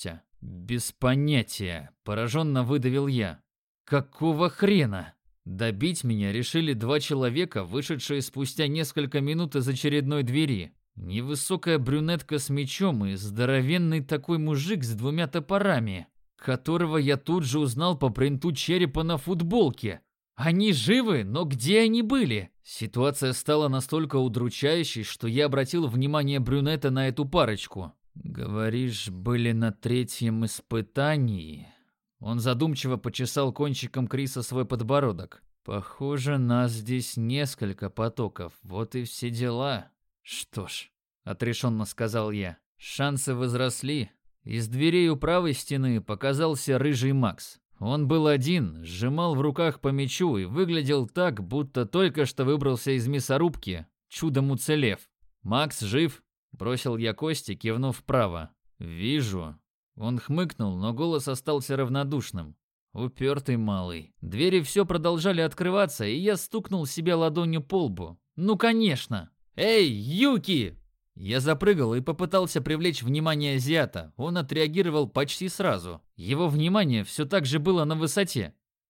[SPEAKER 1] «Без понятия», – пораженно выдавил я. «Какого хрена?» Добить меня решили два человека, вышедшие спустя несколько минут из очередной двери. Невысокая брюнетка с мечом и здоровенный такой мужик с двумя топорами, которого я тут же узнал по принту черепа на футболке. Они живы, но где они были? Ситуация стала настолько удручающей, что я обратил внимание брюнета на эту парочку. «Говоришь, были на третьем испытании?» Он задумчиво почесал кончиком Криса свой подбородок. «Похоже, нас здесь несколько потоков, вот и все дела». «Что ж», — отрешенно сказал я, — «шансы возросли». Из дверей у правой стены показался рыжий Макс. Он был один, сжимал в руках по мечу и выглядел так, будто только что выбрался из мясорубки, чудом уцелев. «Макс жив?» — бросил я Косте, кивнув вправо. «Вижу». Он хмыкнул, но голос остался равнодушным. Упертый малый. Двери все продолжали открываться, и я стукнул себя ладонью по лбу. «Ну, конечно!» «Эй, Юки!» Я запрыгал и попытался привлечь внимание азиата. Он отреагировал почти сразу. Его внимание все так же было на высоте.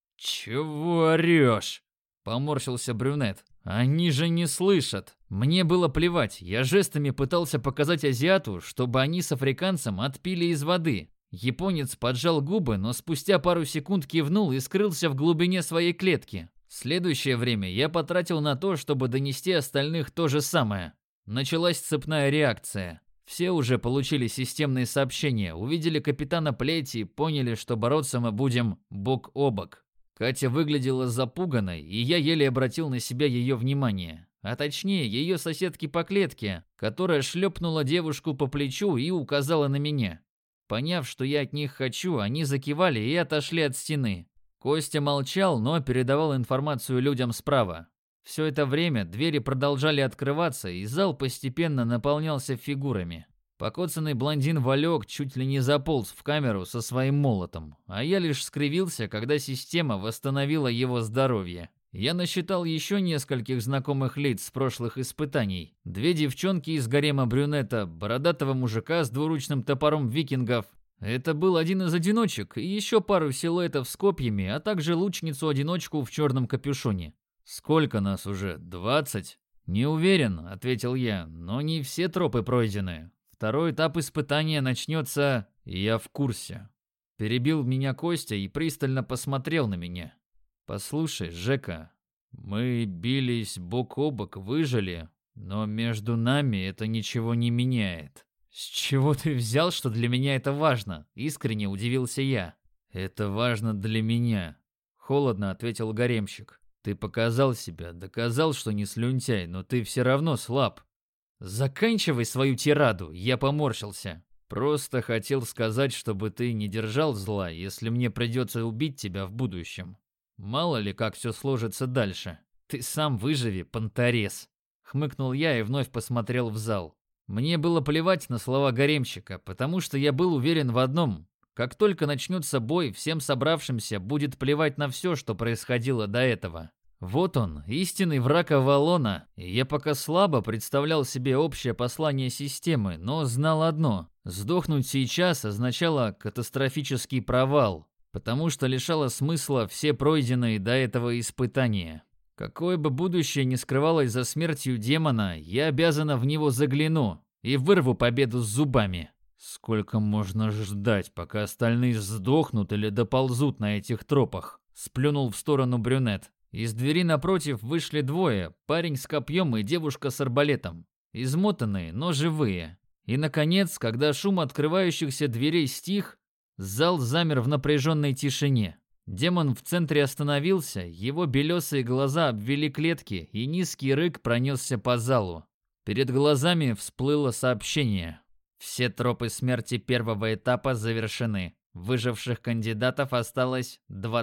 [SPEAKER 1] «Чего орешь?» – поморщился брюнет. «Они же не слышат». Мне было плевать, я жестами пытался показать азиату, чтобы они с африканцем отпили из воды. Японец поджал губы, но спустя пару секунд кивнул и скрылся в глубине своей клетки. Следующее время я потратил на то, чтобы донести остальных то же самое. Началась цепная реакция. Все уже получили системные сообщения, увидели капитана Плети и поняли, что бороться мы будем бок о бок. Катя выглядела запуганной, и я еле обратил на себя ее внимание. А точнее, ее соседки по клетке, которая шлепнула девушку по плечу и указала на меня. Поняв, что я от них хочу, они закивали и отошли от стены. Костя молчал, но передавал информацию людям справа. Все это время двери продолжали открываться, и зал постепенно наполнялся фигурами. Покоцанный блондин Валек чуть ли не заполз в камеру со своим молотом, а я лишь скривился, когда система восстановила его здоровье. Я насчитал еще нескольких знакомых лиц с прошлых испытаний. Две девчонки из гарема брюнета, бородатого мужика с двуручным топором викингов. Это был один из одиночек, и еще пару силуэтов с копьями, а также лучницу-одиночку в черном капюшоне. «Сколько нас уже? 20?» «Не уверен», — ответил я, — «но не все тропы пройдены. Второй этап испытания начнется...» «Я в курсе». Перебил меня Костя и пристально посмотрел на меня. «Послушай, Жека, мы бились бок о бок, выжили, но между нами это ничего не меняет». «С чего ты взял, что для меня это важно?» — искренне удивился я. «Это важно для меня», — холодно ответил гаремщик. «Ты показал себя, доказал, что не слюнтяй, но ты все равно слаб». «Заканчивай свою тираду», — я поморщился. «Просто хотел сказать, чтобы ты не держал зла, если мне придется убить тебя в будущем. Мало ли, как все сложится дальше. Ты сам выживи, понторез». Хмыкнул я и вновь посмотрел в зал. Мне было плевать на слова гаремщика, потому что я был уверен в одном. Как только начнется бой, всем собравшимся будет плевать на все, что происходило до этого. Вот он, истинный враг Авалона, и я пока слабо представлял себе общее послание системы, но знал одно – сдохнуть сейчас означало катастрофический провал, потому что лишало смысла все пройденные до этого испытания. Какое бы будущее ни скрывалось за смертью демона, я обязана в него загляну и вырву победу с зубами. Сколько можно ждать, пока остальные сдохнут или доползут на этих тропах? Сплюнул в сторону брюнет. Из двери напротив вышли двое, парень с копьем и девушка с арбалетом. Измотанные, но живые. И, наконец, когда шум открывающихся дверей стих, зал замер в напряженной тишине. Демон в центре остановился, его белесые глаза обвели клетки, и низкий рык пронесся по залу. Перед глазами всплыло сообщение. Все тропы смерти первого этапа завершены. Выживших кандидатов осталось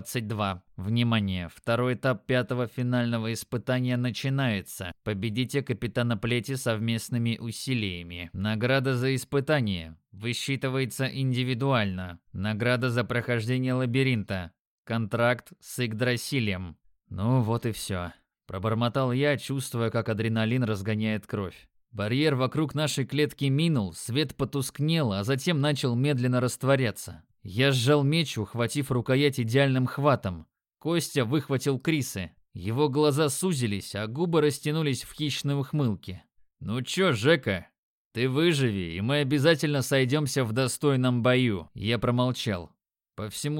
[SPEAKER 1] 22. Внимание! Второй этап пятого финального испытания начинается. Победите капитана Плети совместными усилиями. Награда за испытание. Высчитывается индивидуально. Награда за прохождение лабиринта. Контракт с Игдрасилем. Ну вот и все. Пробормотал я, чувствуя, как адреналин разгоняет кровь. Барьер вокруг нашей клетки минул, свет потускнел, а затем начал медленно растворяться. Я сжал меч, ухватив рукоять идеальным хватом. Костя выхватил Крисы. Его глаза сузились, а губы растянулись в хищной ухмылке. «Ну чё, Жека, ты выживи, и мы обязательно сойдемся в достойном бою». Я промолчал. По всему